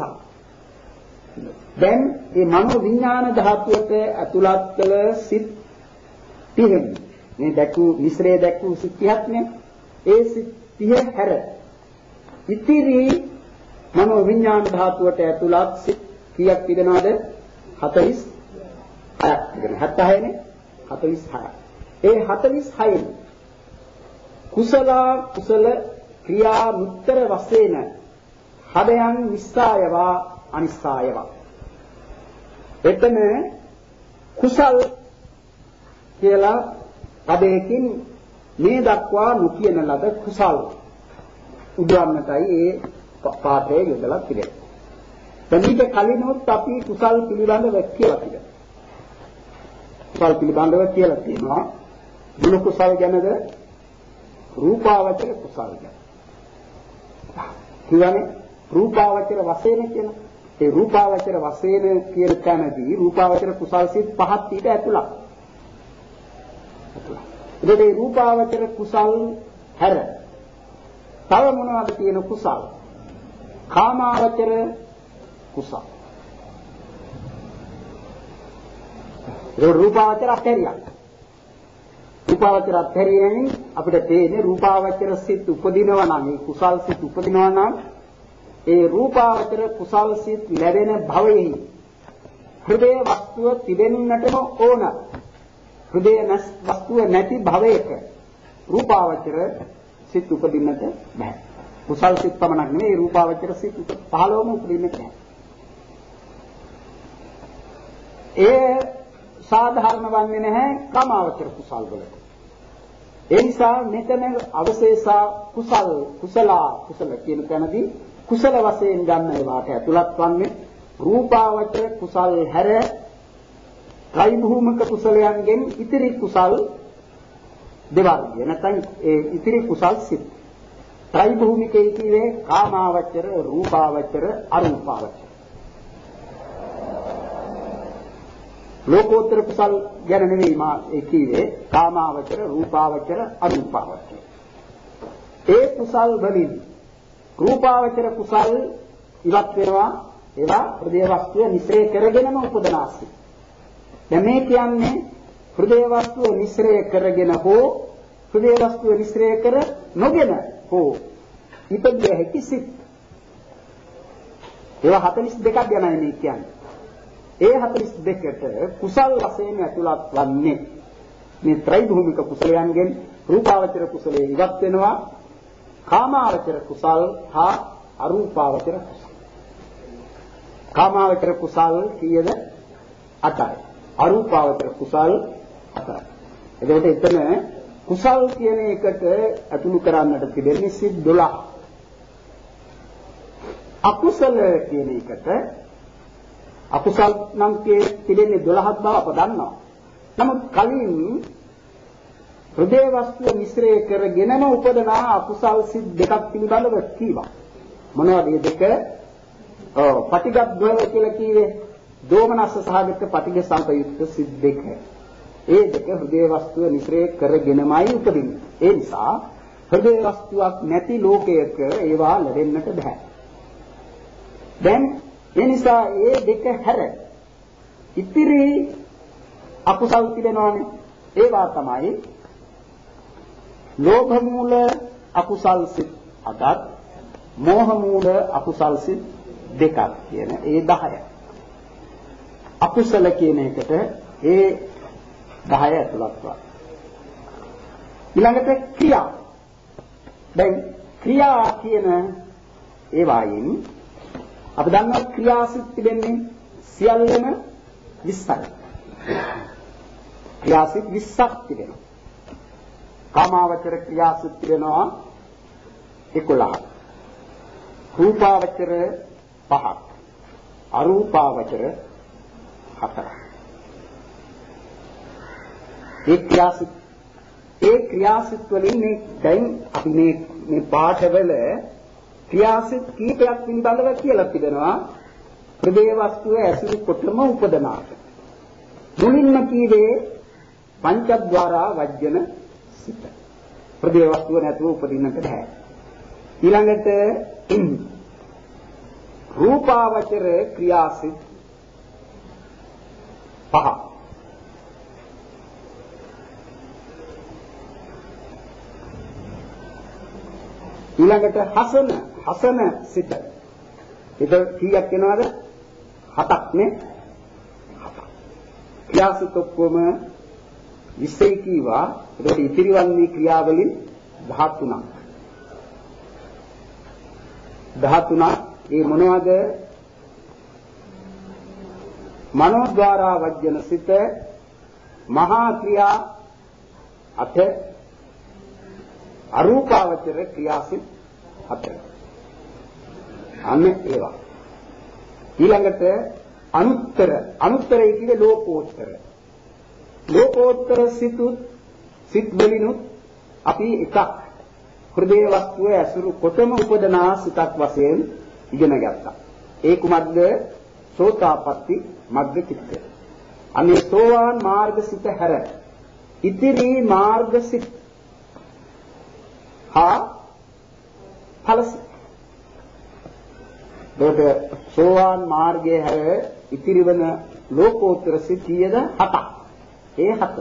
දැන් මේ මනෝ විඥාන ධාතුවට ඇතුළත් කළ සිත් තිහෙන් මේ දැක්වූ මිශ්‍රයේ දැක්වූ සිත් තිහක් නේ. ඒ සිත් තිහ හැර ඉතිරි මනෝ විඥාන ධාතුවට ඇතුළත් සිත් කීයක් තිබෙනවද? හතළිස් හයක් තිබෙනවා. හතළිස් හයනේ. හතළිස් හය. ඒ හතළිස් හයෙන් කුසල කුසල ක්‍රියා මුත්තර වශයෙන් හදයන් නිස්සායවා අනිස්සායවා. එතන කුසල් කියලා පදයකින් මේ දක්වා නොකියන ලද කුසල් උදාන්නටයි ඒ පාඨයේ යොදලා තිබෙන්නේ. දැන් ඊට කලිනුත් අපි කුසල් පිළිබඳව කියලා තිබෙනවා. කුසල් පිළිබඳව කියලා තියෙනවා. මොන කුසල් ගැනද? රූපාවචර කුසල් ගැන. කියන්නේ රූපාවචර වශයෙන් කියන ඒ රූපාවචර වශයෙන් කියන තැනදී රූපාවචර කුසල් සිත් පහක් ඊට ඇතුළත්. ඒ රූපාවචර කුසල් හැර තව මොනවද තියෙන කුසල්? කාමාවචර කුසල්. ඒ රූපාවචර අත්හැරියක්. රූපාවචර අත්හැරියෙන් අපිට තේන්නේ රූපාවචර සිත් උපදිනවා නම් ඒ කුසල් සිත් උපදිනවා නම් ඒ රූපාවචර කුසල් සිත් ලැබෙන භවයේ හෘදේ වස්තුව තිබෙන්නටම ඕන. හෘදේ වස්තුව නැති භවයක රූපාවචර සිත් උපදින්නට බෑ. කුසල් සිත් පමණක් නෙවෙයි රූපාවචර සිත් පහළොවම උපදින්නට බෑ. ඒ සාධාරණ වන්නේ නැහැ කාමාවචර කුසල් වලට. ඒ නිසා මෙතන අවශේෂා කුසල් කුසලා කුසල කියන තැනදී කුසල වශයෙන් ගන්න ඒවාට ඇතුළත් වන්නේ රූපාවචර කුසල් හැර ත්‍රිභූමික කුසලයන්ගෙන් ඉතිරි කුසල් දෙවර්ගය. නැත්නම් ඒ ඉතිරි කුසල් සිත්. ත්‍රිභූමිකේ කියවේ කාමාවචර, රූපාවචර, අරූපාවචර. ලෝකෝත්තර කුසල් ගැන නෙවෙයි මා ඒ කියවේ කාමාවචර, රූපාවචර, අරූපාවචර. ඒ කුසල් වලින් රූපාවචර කුසල් ඉවත් වෙනවා. ඒවා හෘදේ වස්තුව නිශ්‍රේ කරගෙනම උපදනාසි. දැන් මේ කියන්නේ හෘදේ වස්තුව නිශ්‍රේ කරගෙන හෝ හෘදේ වස්තුව නිශ්‍රේ කර නොගෙන හෝ ඉපදිය හැකි සිත්. ඒවා හතළිස් දෙකක් ගැනයි මේ කියන්නේ. ඒ හතළිස් දෙකට කුසල් වශයෙන් ඇතුළත් වන්නේ මේ ත්‍රිභූමික කුසලයන්ගෙන් රූපාවචර කුසලයේ ඉවත් වෙනවා. කාමාවචර කුසල් හා අරූපාවචර කුසල්. කාමාවචර කුසල් කීයද? අටයි. අරූපාවචර කුසල් හතරයි. එතකොට එතන කුසල් කියන එකට අතුළු කරන්නට තිබෙන්නේ සිත් දොළහ. අකුසල කියන එකට අකුසල් නම් තිබෙන්නේ දොළහක් බව අප දන්නවා. නමුත් කලින් හෘදේ වස්තුව මිශ්‍රය කරගෙනම උපදනා අකුසල් සිත් දෙකක් පිළිබඳව කීවා. මොනවද මේ දෙක? ඔව් පටිගද්වය කියලා කිව්වේ දෝමනස්ස සහගත පටිඝ සම්පයුක්ත සිත් දෙක. ඒ දෙක හෘදේ වස්තුව මිශ්‍රය කරගෙනමයි උපදින්නේ. ඒ නිසා හෘදේ වස්තුවක් නැති ලෝකයක ඒවා ලැබෙන්නට බෑ. දැන් ඒ නිසා ඒ දෙක හැර ඉතිරි අකුසල් තිබෙනවානේ. ඒවා තමයි ලෝභ මූල අකුසල් සිත් අටක්, මෝහ මූල අකුසල් සිත් දෙකක් කියන ඒ දහය. අකුසල කියන එකට ඒ දහය ඇතුළත් වා. ඊළඟට ක්‍රියා. දැන් ක්‍රියා කියන ඒ වයින් අපි දන්නවා ක්‍රියාසිත තිබෙන්නේ සියල්ලම විස්සයි. ක්‍රියාසිත විස්සක් තිබෙනවා. කාමාවචර ක්‍රියාසිත තිබෙනවා එකොළහක්. රූපාවචර පහක්. අරූපාවචර හතරක්. ඒ ක්‍රියාසිත ඒ ක්‍රියාසිත වලින් මේ දැන් අපි මේ මේ පාඨවල ක්‍රියාසිත කීපයක් පිළිබඳව කියලා තිබෙනවා. හෘදේ වස්තුව ඇසුරු කොටම උපදනාට. මුලින්ම කීවේ පංචද්වාරා වජ්ජන සිත. හෘදේ වස්තුව නැතුව උපදින්නට බෑ. ඊළඟට රූපාවචර ක්‍රියාසිත පහ. ඊළඟට හසන හසන සිත. ඒක කීයක් වෙනවද? හතක් නේ. ක්‍රියාසිත ඔක්කොම විස්සයි කීවා. ඒකට ඉතිරි වන්නේ ක්‍රියාවලින් දහතුනක්. දහතුනක් ඒ මොනවද? මනෝද්වාරා වජ්ජන සිත, මහා ක්‍රියා අට, අරූපාවචර ක්‍රියාසිත හතර. අන්න ඒවා. ඊළඟට අනුත්තර අනුත්තරය කියන්නේ ලෝකෝත්තර. ලෝකෝත්තර සිතුත් සිත් වලිනුත් අපි එකක් හෘදේ වස්තුව ඇසුරු කොටම උපදනා සිතක් වශයෙන් ඉගෙන ගත්තා. ඒ කුමක්ද? සෝතාපට්ටි මග්ග චිත්තය. අනේ සෝවාන් මාර්ග සිත හැර ඉතිරි මාර්ග සිත් හා ඵලසිත. දෙක සෝවාන් මාර්ගයේ හැර ඉතිරි වන ලෝකෝත්තර සිත් කීයද? හතක්. ඒ හත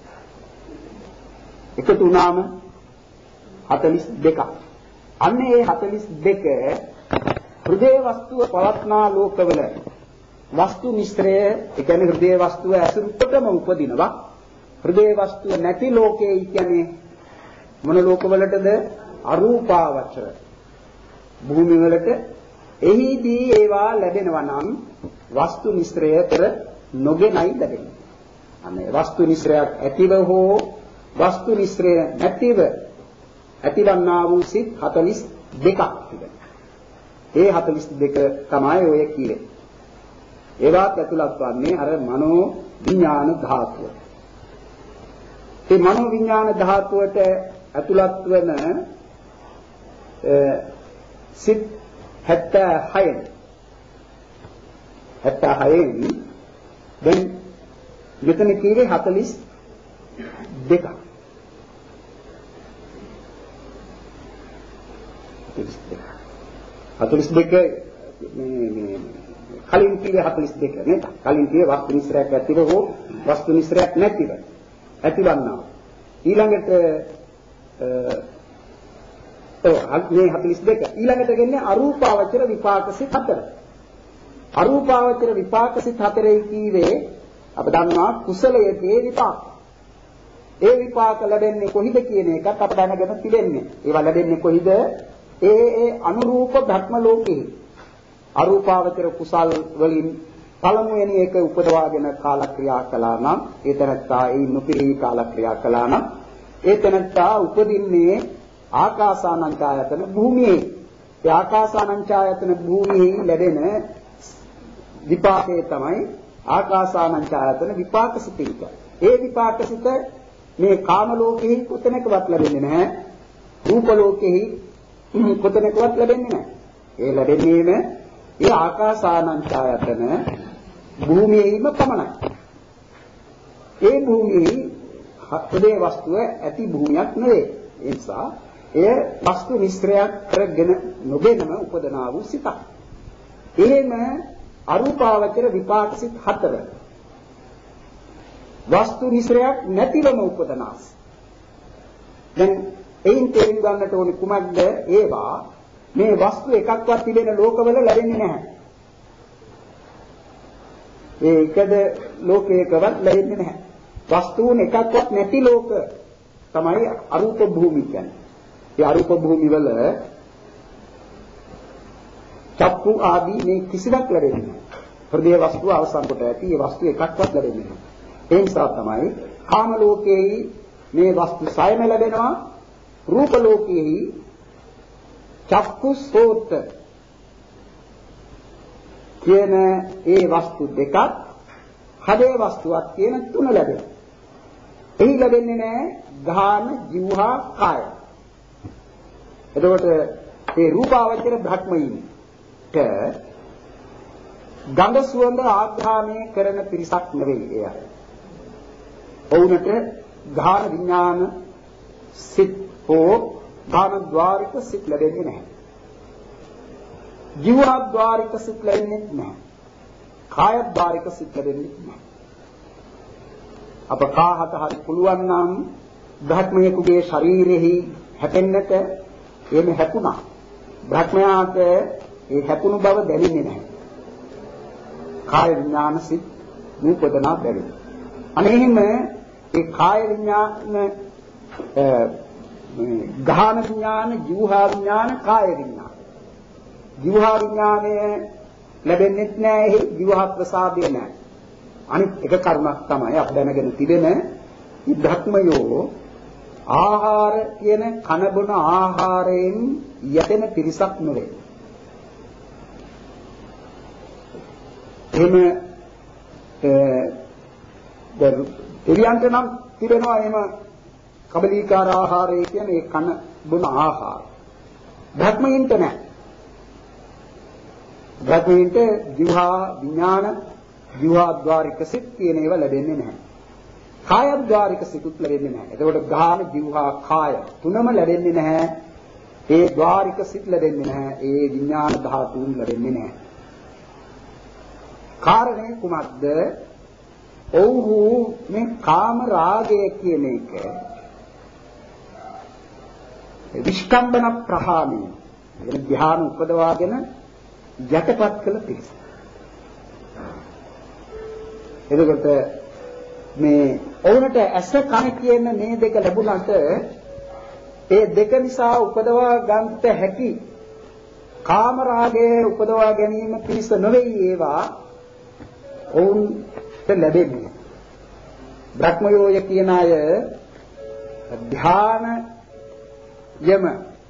එකතු වුණාම හතළිස් දෙකක්. අන්න ඒ හතළිස් දෙක හෘදේ වස්තුව පවත්නා ලෝකවල වස්තු මිශ්‍රය, ඒ කියන්නේ හෘදේ වස්තුව ඇසුරු කොටම උපදිනවා. හෘදේ වස්තුව නැති ලෝකයේ කියන්නේ මොන ලෝකවලටද? අරූපාවචර භූමි වලට. එහිදී ඒවා ලැබෙනවා නම් වස්තු මිශ්‍රය පෙර නොගෙනයි ලැබෙන්නේ. අනේ වස්තු මිශ්‍රයක් ඇතිව හෝ වස්තු මිශ්‍රය නැතිව ඇතිවන්නා වූ සිත් හතළිස් දෙකක් තිබෙනවා. ඒ හතළිස් දෙක තමයි ඔය කියේ. ඒවත් ඇතුළත් වන්නේ අර මනෝ විඥාන ධාතුව. මේ මනෝ විඥාන ධාතුවට ඇතුළත් වෙන සිත් හැත්තෑහය. හැත්තෑහයෙන් දැන් මෙතන කීවේ හතළිස් දෙකක්. හතළිස් දෙක මේ මේ කලින් කීවේ හතළිස් දෙක නේද? කලින් කීවේ වස්තු මිශ්‍රයක් ඇතිව හෝ වස්තු මිශ්‍රයක් නැතිව ඇතිවන්නා. ඊළඟට ඔව් මේ හතළිස් දෙක ඊළඟට ගෙන්නේ අරූපාවචර විපාක සිත් හතර. අරූපාවචර විපාක සිත් හතරේ කීවේ අප දන්නවා කුසලයේ විපාක. ඒ විපාක ලැබෙන්නේ කොහිද කියන එකත් අප දැනගෙන තිබෙන්නේ. ඒවා ලැබෙන්නේ කොහිද? ඒ ඒ අනුරූප ධර්ම ලෝකේ. අරූපාවචර කුසල් වලින් පළමුවෙනි එක උපදවාගෙන කාලක්‍රියා කළා නම් ඒ තැනත්තා ඒ නොපිරී කාලක්‍රියා කළා නම් ඒ තැනත්තා උපදින්නේ ආකාසානංචායතන භූමියේ. ඒ ආකාසානංචායතන භූමියේ ලැබෙන විපාකේ තමයි ආකාසානංචායතන විපාක සිතික. ඒ විපාකසිත මේ කාම ලෝකෙහි කොතැනකවත් ලැබෙන්නේ නැහැ. රූප ලෝකෙහි කොතැනකවත් ලැබෙන්නේ නැහැ. ඒ ලැබෙන්නේම ඒ ආකාසානංචායතන භූමියෙහිම පමණයි. ඒ භූමියේ හදේ වස්තුව ඇති භූමියක් නෙවේ. ඒ නිසා එය වස්තු නිස්ත්‍රයක් කරගෙන නොගෙනම උපදනා වූ සිතක්. එහෙම අරූපාවචර විපාකසිත හතර වස්තු නිස්ත්‍රයක් නැතිවම උපදනාස්. දැන් එයින් තේරුම් ගන්නට ඕනේ කුමක්ද? ඒවා මේ වස්තු එකක්වත් තිබෙන ලෝකවල ලැබෙන්නේ නැහැ. ඒ එකද ලෝකයකවත් ලැබෙන්නේ නැහැ. වස්තුන් එකක්වත් නැති ලෝක තමයි අරූප භූමි කියන්නේ. ඒ අරූප භූමි වල චක්කු ආදී මේ කිසිවක් ලැබෙන්නේ නැහැ. හෘදේ වස්තුව අවසන් කොට ඇති ඒ වස්තු එකක්වත් ලැබෙන්නේ නැහැ. ඒ නිසා තමයි කාම ලෝකයේ මේ වස්තු සයම ලැබෙනවා. රූප ලෝකයේ චක්කු සෝත කියන ඒ වස්තු දෙකක් හදේ වස්තුවක් කියන තුන ලැබෙනවා. එහි ලැබෙන්නේ නැහැ ගාන, જીවහා, කාය. එතකොට මේ රූපාවචර භ්‍රමයින්ට ගන්ධ සුවඳ ආග්‍රහණය කරන පිරිසක් නෙවෙයි එය. ඔවුන්ට ගාන විඥාන සිත් හෝ ගාන ద్వාරික සිත් ලැබෙන්නේ නැහැ. જીවහා ద్వාරික සිත් ලැබෙන්නේ නැහැ. කාය ద్వාරික සිත් ලැබෙන්නේ නැහැ. අප කාහත හරි පුළුවන් නම් බ්‍රහ්මයෙකුගේ ශරීරෙහි හැපෙන්නට එහෙම හැපුණා. බ්‍රහ්මයාට ඒ හැපුණු බව දැනෙන්නේ නැහැ. කාය විඥාන සිත් නූපදනා බැරි. අනේහිම ඒ කාය විඥාන ගාහන විඥාන, જીවහා විඥාන, කාය විඥාන. જીවහා විඥානය ලැබෙන්නේ නැහැ. ඒ જીවහා ප්‍රසාදය නැහැ. අනිත් එක කරුණක් තමයි අප දැනගෙන තිබෙන මේ භ්‍රමයෝ ආහාර කියන කන බොන ආහාරයෙන් යැපෙන පිරිසක් නෙවෙයි. එහෙම දෙවියන්ට නම් තිබෙනවා එහෙම කබලීකාර ආහාරය කියන ඒ කන බොන ආහාර. භ්‍රමයින්ට නැහැ. භ්‍රමයින්ට જીවහා විඥාන, જીවහා ద్వාරික සිත් කියන ඒවා ලැබෙන්නේ නැහැ. කාය ద్వාරික සිතුත් ලැබෙන්නේ නැහැ. එතකොට ගාන, જીවහා, කාය තුනම ලැබෙන්නේ නැහැ. ඒ ద్వාරික සිත් ලැබෙන්නේ නැහැ. ඒ විඥාන ධාතුන් ලැබෙන්නේ නැහැ. කාරණේ කුමක්ද? ඔව්හු මේ කාම රාගය කියන එක විස්කම්බන ප්‍රහාණය එන ධ්‍යාන උපදවාගෙන යටපත් කළ පිළිස. එතකොට මේ ඔවුන්ට ඇස කන කියන මේ දෙක ලැබුණාට ඒ දෙක නිසා උපදවා ගන්නට හැකි කාම රාගයේ උපදවා ගැනීම පිණිස නොවේ ඒවා ඔවුන්ට ලැබෙන්නේ. බ්‍රහ්මයෝය කියන අය ධ්‍යාන යම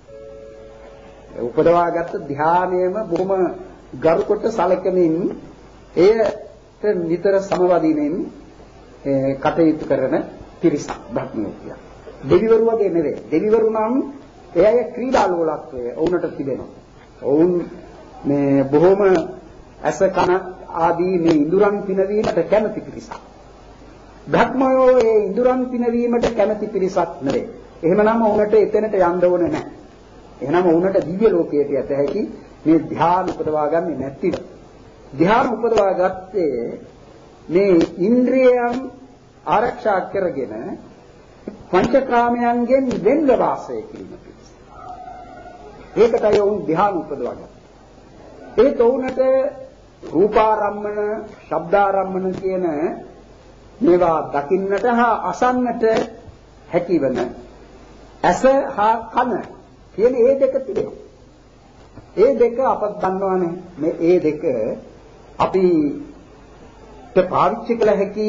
උපදවාගත් ධ්‍යානයම බොහොම ගරු කොට සැලකමින් එයට නිතර සමවදිනින් කටයුතු කරන පිරිසක් බ්‍රහ්මයෝ කියන්නේ. දෙවිවරු වගේ නෙවෙයි. දෙවිවරු නම් ඒ අය ක්‍රීඩා ලෝලත්වයේ ඔවුන්ට තිබෙනවා. ඔවුන් මේ බොහොම ඇස කන ආදී මේ ඉඳුරන් පිනවීමට කැමති පිරිසක්. බ්‍රහ්මයෝ ඒ ඉඳුරන් පිනවීමට කැමති පිරිසක් නෙවෙයි. එහෙමනම් ඔවුන්ට එතනට යන්න ඕනේ නැහැ. එහෙනම් ඔවුන්ට දිව්‍ය ලෝකයට යත හැකි මේ ධ්‍යාන උපදවා ගන්නේ නැතිව. ධ්‍යාන උපදවා ගත්තේ මේ ඉන්ද්‍රියයන් ආරක්ෂා කරගෙන පංචකාමයන්ගෙන් වෙන්ව වාසය කිරීම පිණිස. ඒකටයි ඔවුන් ධ්‍යාන උපදවා ගන්නේ. ඒ තෝුණට රූපාරම්මන, ශබ්දාරම්මන කියන මේවා දකින්නට හා අසන්නට හැකිවන ඇස හා කන කියන ඒ දෙක තිබෙනවා. ඒ දෙක අපත් දන්නවනේ. මේ ඒ දෙක අපි පාවිච්චි කළ හැකි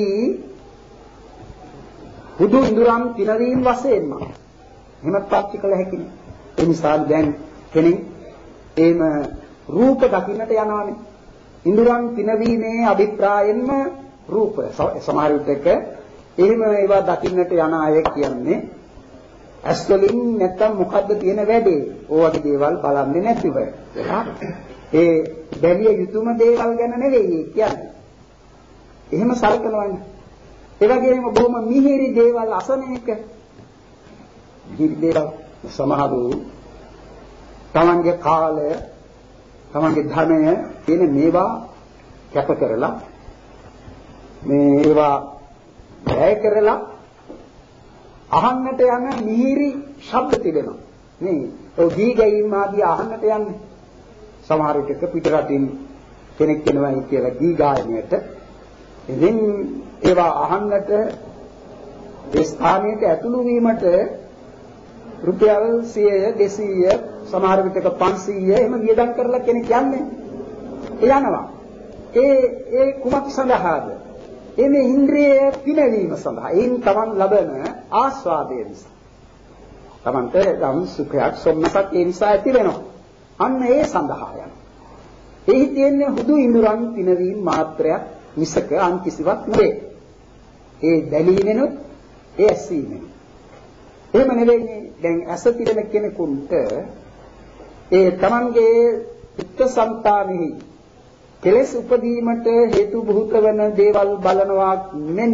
හුදු ඉඳුරන් පිනවීම වශයෙන්ම එහෙමත් පාවිච්චි කළ හැකිනේ. ඒ නිසා දැන් කෙනෙක් එහෙම රූප දකින්නට යනවානේ. ඉඳුරන් පිනවීමේ අභිප්‍රායෙන්ම රූප සමහර විටක එහෙම ඒවා දකින්නට යන අය කියන්නේ ඇස් වලින් නැත්තම් මොකද්ද තියෙන වැඩේ? ඕවගේ දේවල් බලන්නේ නැතිව. ඒ බැලිය යුතුම දේවල් ගැන නෙවෙයි කියන්නේ. එහෙම සලකනවනේ. ඒ වගේම බොහොම මිහිරි දේවල් අසන එක. මිහිරි දේවල් සමහරු තමන්ගේ කාලය, තමන්ගේ ධනය කියන මේවා කැප කරලා මේ ඒවා වැය කරලා අහන්නට යන මිහිරි ශබ්ද තිබෙනවා. මේ ඔය දී ගැයීම් ආදී අහන්නට යන්නේ. සමහර විටක පිට රටින් කෙනෙක් වෙනවයි කියලා දී ගායනයට. ඉතින් ඒවා අහන්නට ඒ ස්ථානයට ඇතුළු වීමට රුපියල් සියය දෙසීය සමහර විටක පන්සීය එහෙම වියදම් කරලා කෙනෙක් යන්නේ. ඒ යනවා. ඒ ඒ කුමක් සඳහාද? ඒ මේ ඉන්ද්‍රිය පිනවීම සඳහා. ඒන් තමන් ලබන ආස්වාදය නිසා. තමන්ට ගම් සුඛයක් සොම්නසක් ඒ නිසා ඇති වෙනවා. අන්න ඒ සඳහා යන. එහි තියෙන්නේ හුදු ඉඳුරන් පිනවීම මාත්‍රයක් මිසක අන් කිසිවක් නෙවේ. ඒ දැලීමෙනුත් ඒ ඇසීමෙනුත්. එහෙම නෙවෙයි දැන් ඇස පිරෙන කෙනෙකුට ඒ තමන්ගේ චිත්තසංතානෙහි කෙලෙස් උපදීමට හේතු භූත වන දේවල් බලනවා මෙන්ම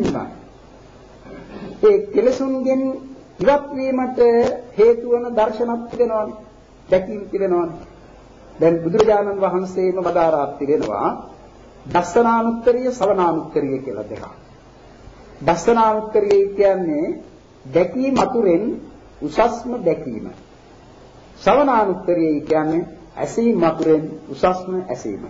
ඒ කෙලෙසුන්ගෙන් ඉවත් වීමට හේතු වන දර්ශනක් තිබෙනවානේ, දැකීම් තිබෙනවානේ. දැන් බුදුරජාණන් වහන්සේම වදාරා තිබෙනවා දස්සනානුත්තරිය සවනානුත්තරිය කියලා දෙකක්. දස්සනානුත්තරිය කියන්නේ දැකීම අතුරෙන් උසස්ම දැකීම. සවනානුත්තරිය කියන්නේ ඇසීම අතුරෙන් උසස්ම ඇසීම.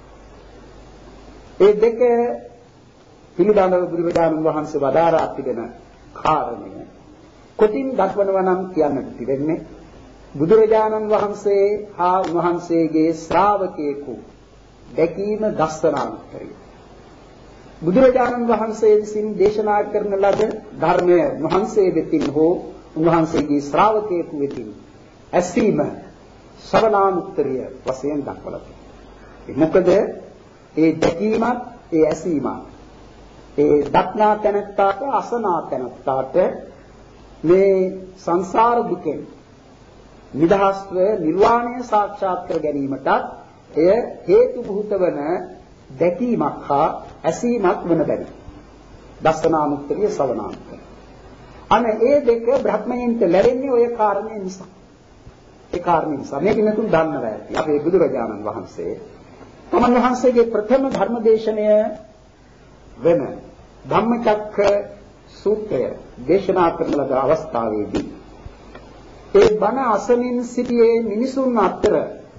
ඒ දෙක පිළිබඳව බුදුරජාණන් වහන්සේ වදාරා තිබෙන කාරණය කොටින් දක්වනවා නම් කියන්නට තිබෙන්නේ බුදුරජාණන් වහන්සේ හා උන්වහන්සේගේ ශ්‍රාවකයෙකු දැකීම දස්සනානුත්තරිය. බුදුරජාණන් වහන්සේ විසින් දේශනා කරන ලද ධර්මය වහන්සේ වෙතින් හෝ උන්වහන්සේගේ ශ්‍රාවකයෙකු වෙතින් ඇසීම ශ්‍රවණානුත්තරිය වශයෙන් දක්වලා තියෙනවා. මොකද ඒ දැකීමත් ඒ ඇසීමත් ඒ දක්නා තැනත්තාට අසනා තැනත්තාට මේ සංසාර දුකෙන් නිදහස්ව නිර්වාණය සාක්ෂාත් කර ගැනීමට එය හේතු භූත වන දැකීමක් හා ඇසීමක් වන බැරි. දස්සනානුත්තරිය ශ්‍රවණානුත්තරිය. අනේ ඒ දෙක බ්‍රහ්මයන්ට ලැබෙන්නේ ඔය කාරණේ නිසා. ඒ කාරණේ නිසා මේක නතුන් දන්නවා ඇති. අපේ බුදුරජාණන් වහන්සේ තමන් වහන්සේගේ ප්‍රථම ධර්ම දේශනය වෙන ධම්මචක්ක සූත්‍රය දේශනා කරන ලද අවස්ථාවේදී ඒ බණ අසමින් සිටියේ මිනිසුන් අතර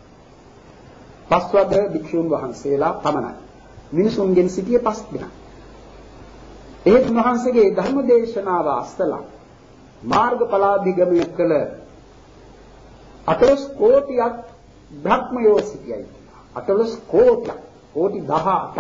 පස්වග භික්ෂුන් වහන්සේලා පමණයි. මිනිසුන්ගෙන් සිටියේ පස් දෙනා. ඒ වහන්සේගේ ධර්ම දේශනාව අසලා මාර්ගඵලාභිගමනය කළ අටලොස් කෝටියක් බ්‍රහ්මයෝ සිටියයි. අටලොස් කෝටියක්, කෝටි දහඅටක්.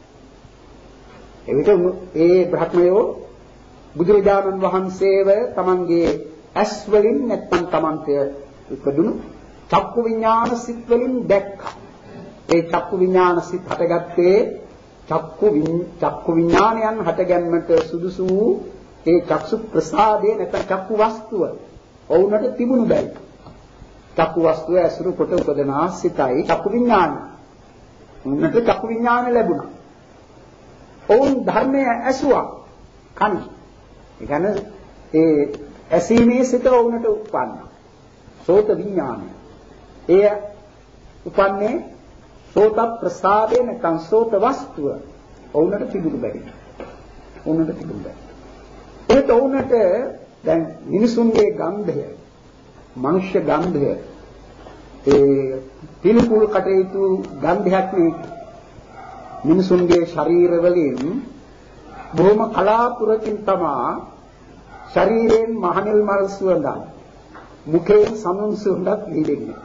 එවිට ඒ බ්‍රහ්මයෝ බුදුරජාණන් වහන්සේව තමන්ගේ ඇස් වලින් නැත්නම් තමන්ට උපදුණු චක්කු විඥාන සිත් වලින් දැක්කා. ඒ චක්කු විඥාන සිත් හටගත්තේ චක්කු චක්කු විඥානයන් හටගැන්මට සුදුසු වූ ඒ චක්සු ප්‍රසාදේ නැත්නම් චක්කු වස්තුව ඔවුන්ට තිබුණු බැරි. චක්කු වස්තුව ඇසුරු කොට උපදනා සිතයි චක්කු විඥාන. උන්නට චක්කු විඥාන ලැබුණා. ඔවුන් ධර්මය ඇසුවා කන. ඒ කියන්නේ ඒ ඇසීමේ සිත ඔවුන්ට උපන්නා. සෝත විඥානය. එය උපන්නේ සෝත ප්‍රසාදේ නැත්නම් සෝත වස්තුව ඔවුන්ට තිබුණු බැරි. ඔවුන්ට තිබුණු බැරි. ඒත් ඔවුන්ට දැන් මිනිසුන්ගේ ගන්ධය, මනුෂ්‍ය ගන්ධය, ඒ පිළිකුල් කටයුතු ගන්ධයක් නේ. මිනිසුන්ගේ ශරීර වලින් බොහොම කලාතුරකින් තමා ශරීරයෙන් මහනෙල් මල් සුවඳක්, මුඛයෙන් සමුන් සුවඳක් ලැබෙන්නේ.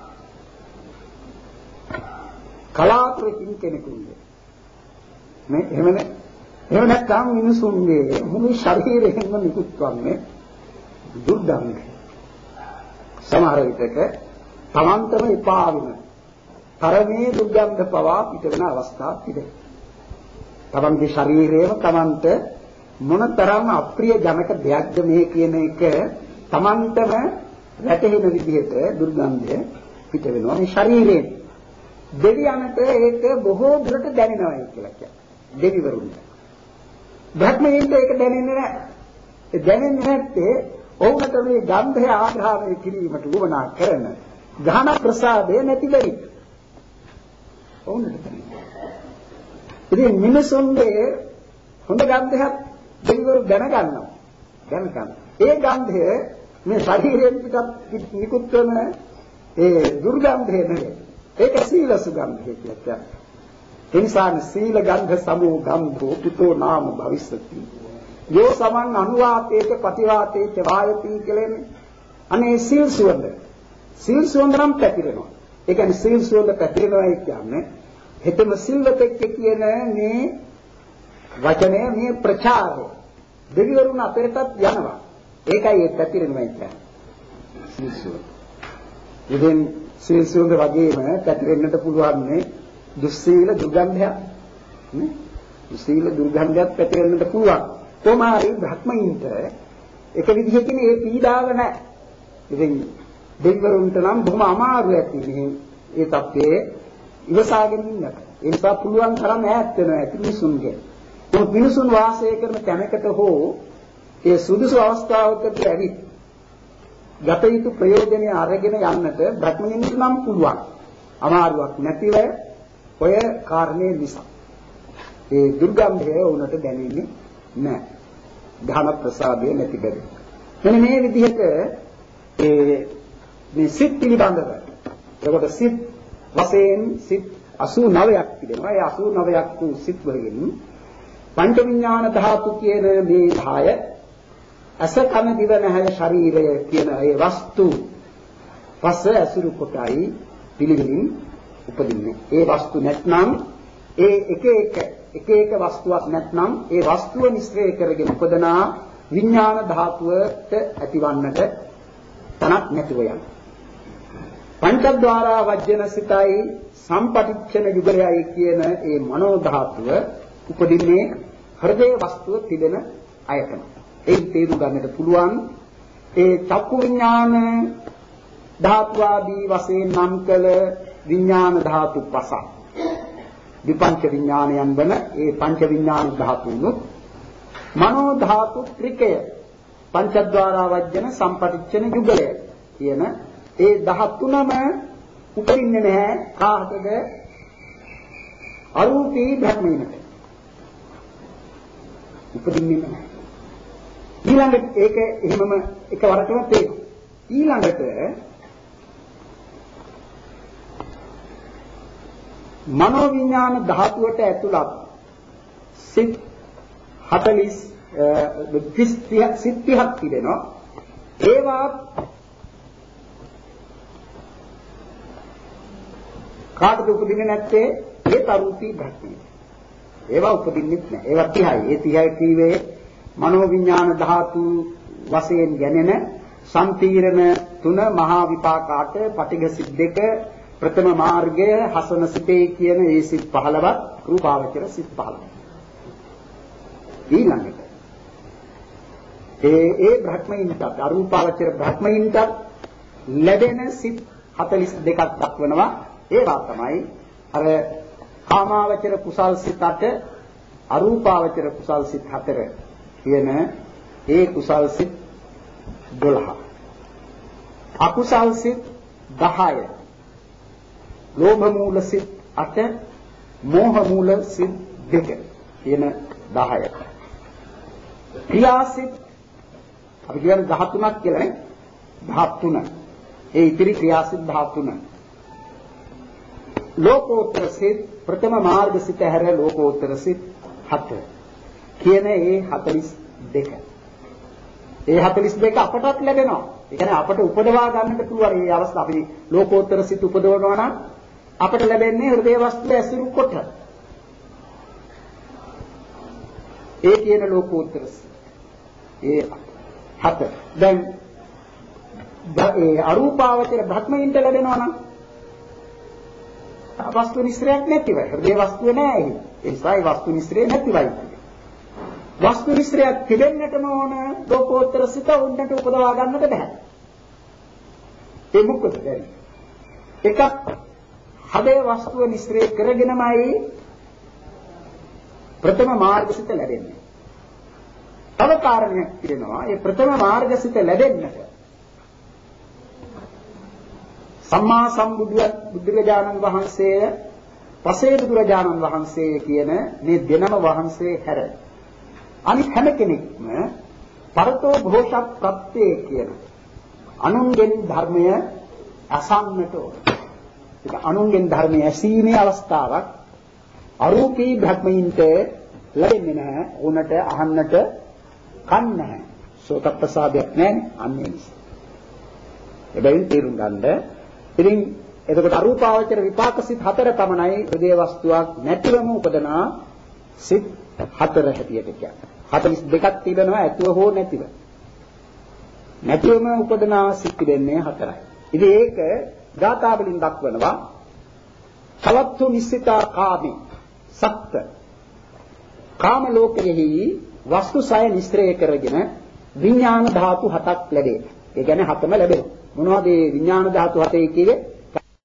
කලාතුරකින් කෙනෙකුගේ මේ එහෙමනේ එහෙම නැත්නම් මිනිසුන්ගේ මුළු ශරීරයෙන්ම නිකුත් වන්නේ දුර්ගන්ධ. සමහර විටක තමන්ටම එපා වෙන තරමේ දුර්ගන්ධ පවා පිට වෙන අවස්ථා තිබේ. තමන්ගේ ශරීරයම තමන්ට මොනතරම් අප්‍රිය ජනක දෙයක්ද මේ කියන එක Tamanටම වැටහෙන විදිහට දුර්ගන්ධය පිට වෙනවා මේ ශරීරයෙන්. දෙවියන්ට ඒක බොහෝ දුරට දැනෙනවා කියලා කියනවා. දෙවිවරුන්ට. බ්‍රහ්මයන්ට ඒක දැනෙන්නේ නැහැ. ඒ දැනෙන්නේ නැත්තේ ඔවුන්ට මේ ගන්ධය ආග්‍රහණය කිරීමට උවමනා කරන ඝන ප්‍රසාදය නැති වෙයි. ඔවුන්ට දැනෙන්නේ. ඉතින් මිනිසුන්ගේ හොඳ ගන්ධයක් දෙවිවරු දැනගන්නවා. දැනගන්න. ඒ ගන්ධය මේ ශරීරයෙන් පිටත් නිකුත් කරන ඒ දුර්ගන්ධය නෙවෙයි. ඒක සීල සුගන්ධය කියලා කියනවා. ඒ නිසා සීල ගන්ධ සමෝ ගන්ධෝ පුතෝ නාම භවිස්සති. යෝ සමන් අනුවාතේක ප්‍රතිවාතේච වායති කියලනේ. අනේ සීල් සුවඳ. සීල් සුවඳ නම් පැතිරෙනවා. ඒ කියන්නේ සීල් සුවඳ පැතිරෙනවා කියන්නේ හෙතම සිල්වතෙක් කියන මේ වචනය මේ ප්‍රචාරය දෙවිවරුන් අතරටත් යනවා. ඒකයි ඒ පැතිරෙනවා කියන්නේ. සීල් සුවඳ. ඉතින් සීල් සුවඳ වගේම පැතිරෙන්නට පුළුවන් මේ දුස්සීල දුර්ගන්ධයක් නේ. දුස්සීල දුර්ගන්ධයක් පැතිරෙන්නට පුළුවන්. කොමාරි භක්මයින්ට එක විදිහකින් ඒ පීඩාව නැහැ. ඉතින් දෙවිවරුන්ට නම් බොහොම අමාරු ඇති මේ ඒ තත්ත්වයේ ඉවසාගෙන ඉන්නට. ඒ නිසා පුළුවන් තරම් ඈත් වෙනවා ඇති මිනිසුන්ගෙන්. මොකද මිනිසුන් වාසය කරන තැනකට හෝ ඒ සුදුසු අවස්ථාවකට ඇවිත් ගත යුතු ප්‍රයෝජනය අරගෙන යන්නට භක්මයින්ට නම් පුළුවන්. අමාරුවක් නැතිව ඔය කාරණේ නිසා. ඒ දුර්ගන්ධය උනට දැනෙන්නේ නැහැ. ධන ප්‍රසාදය නැති බැරි. මෙන්න මේ විදිහට ඒ මේ සිත් පිළිබඳව ඒකට සිත් වශයෙන් සිත් අසූ නවයක් තිබෙනවා. ඒ අසූ නවයක් වූ සිත් වලින් පංච විඥාන ධාතු කියන මේ ධාය අස කන දිව නැහැය ශරීරය කියන ඒ වස්තු පස්ස අසුරු කොටයි පිළිවිලින් උපදින්නේ. ඒ වස්තු නැත්නම් ඒ එක එක එක එක වස්තුවක් නැත්නම් ඒ වස්තුව නිස්සය කරගෙන උපදනා විඥාන ධාතුවට ඇතිවන්නට තනක් නැතුව යන. පංචද්වාරා වජ්ජන සිතයි සම්පටිච්ඡන යුගලයයි කියන ඒ මනෝ ධාතුව උපදින්නේ හෘදේ වස්තුව තිබෙන අයතන. ඒ තේරු ගන්නට පුළුවන් ඒ චක්කු විඥාන ධාතු ආදී වශයෙන් නම් කළ විඥාන ධාතු පස. විපංච විඥානයන් වන ඒ පංච විඥාන ධාතුනුත් මනෝ ධාතු ත්‍රිකය පංචද්වාරා වජ්ජන සම්පටිච්ඡන යුගලය කියන ඒ ධාතුනම උපරින්නේ නැහැ කාටද අරූපී භක්මීනට උපදින්නේ නැහැ. ඊළඟට ඒක එහෙමම එකවරටම තේරෙනවා. ඊළඟට මනෝ විඥාන ධාතුවට ඇතුළත් සිත් හතළිස් සිත් තිහක් තිබෙනවා. ඒවා කාටද උපදින්නේ නැත්තේ? ඒ තරුපී භක්තිය. ඒවා උපදින්නේ නැහැ. ඒවා තිහයි. ඒ තිහයි කීවේ මනෝ විඥාන ධාතු වශයෙන් ගැනෙන සම්පීරණ තුන මහා විපාකාට පටිඝ සිත් දෙක ප්‍රථම මාර්ගය හසන සිතේ කියන ඒ සිත් පහළවත් රූපාවචර සිත් පහළව. ඊළඟට ඒ ඒ බ්‍රහ්මයින්ට අරූපාවචර බ්‍රහ්මයින්ට ලැබෙන සිත් හතළිස් දෙකක් දක්වනවා. ඒවා තමයි අර කාමාවචර කුසල් සිත් අට අරූපාවචර කුසල් සිත් හතර කියන ඒ කුසල් සිත් දොළහ. අකුසල් සිත් දහය. ලෝභ මූල සිත් අට මෝහ මූල සිත් දෙක කියන දහය. ක්‍රියාසිත අපි කියන්නේ දහතුනක් කියලා නේ. දහතුන. ඒ ඉතිරි ක්‍රියාසිත දහතුන. ලෝකෝත්තර සිත් ප්‍රථම මාර්ග සිත හැර ලෝකෝත්තර සිත් හත කියන ඒ හතළිස් දෙක. ඒ හතළිස් දෙක අපටත් ලැබෙනවා. ඒ කියන්නේ අපට උපදවා ගන්නට පුළුවන් මේ අවස්ථාව. අපි ලෝකෝත්තර සිත් උපදවනවා නම් අපට ලැබෙන්නේ හෘදේ වස්තුව ඇසුරු කොට. ඒ කියන ලෝකෝත්තර ඒ හත. දැන් ඒ අරූපාවචර භක්මයින්ට ලැබෙනවා නම් වස්තු නිස්රයක් නැතිවයි. හෘදේ වස්තුව නැහැ. ඒ නිසා ඒ වස්තු නිස්රේ නැතිවයි. වස්තු මිශ්‍රයක් තිබෙන්නටම ඕන ලෝකෝත්තර සිත උන්නට උපදවා ගන්නට බෑ. ඒ මොකද බැරි? එකක් හදේ වස්තුව මිශ්‍රය කරගෙනමයි ප්‍රථම මාර්ගසිත ලැබෙන්නේ. තව කාරණයක් තියෙනවා. ඒ ප්‍රථම මාර්ගසිත ලැබෙන්නට සම්මා සම්බුදු බුදුරජාණන් වහන්සේ පසේ බුදුරජාණන් වහන්සේ කියන මේ දෙනම වහන්සේ හැර අනිත් හැම කෙනෙක්ම පරතෝ භෝෂ ප්‍රත්‍යේ කියන අනුන්ගෙන් ධර්මය අසන්නට ඕන. ඒක අනුන්ගෙන් ධර්මය ඇසීමේ අවස්ථාවක් අරූපී භ්‍රමයින්ට ලැබෙන්නේ නැහැ. උනට අහන්නට කන් නැහැ. සෝත ප්‍රසාදයක් නැහැ. අන්නේ නිසා. එබැවින් තේරුම් ගන්න. ඉතින් එතකොට අරූපාවචර විපාක සිත් හතර පමණයි හෘදේ වස්තුවක් නැතිවම උපදනා සිත් හතර හැටියට කියන්නේ. හතළිස් දෙකක් තිබෙනවා ඇතුව හෝ නැතිව. නැතිවම උපදනා සිත් තිබෙන්නේ හතරයි. ඉතින් ඒක ගාථා වලින් දක්වනවා සවත්තු නිස්සිතා කාමේ සත්ත කාම ලෝකයෙහි වස්තු සය නිස්ත්‍රය කරගෙන විඥාන ධාතු හතක් ලැබේ. ඒ කියන්නේ හතම ලැබෙනවා. මොනවද මේ විඥාන ධාතු හතේ කියේ?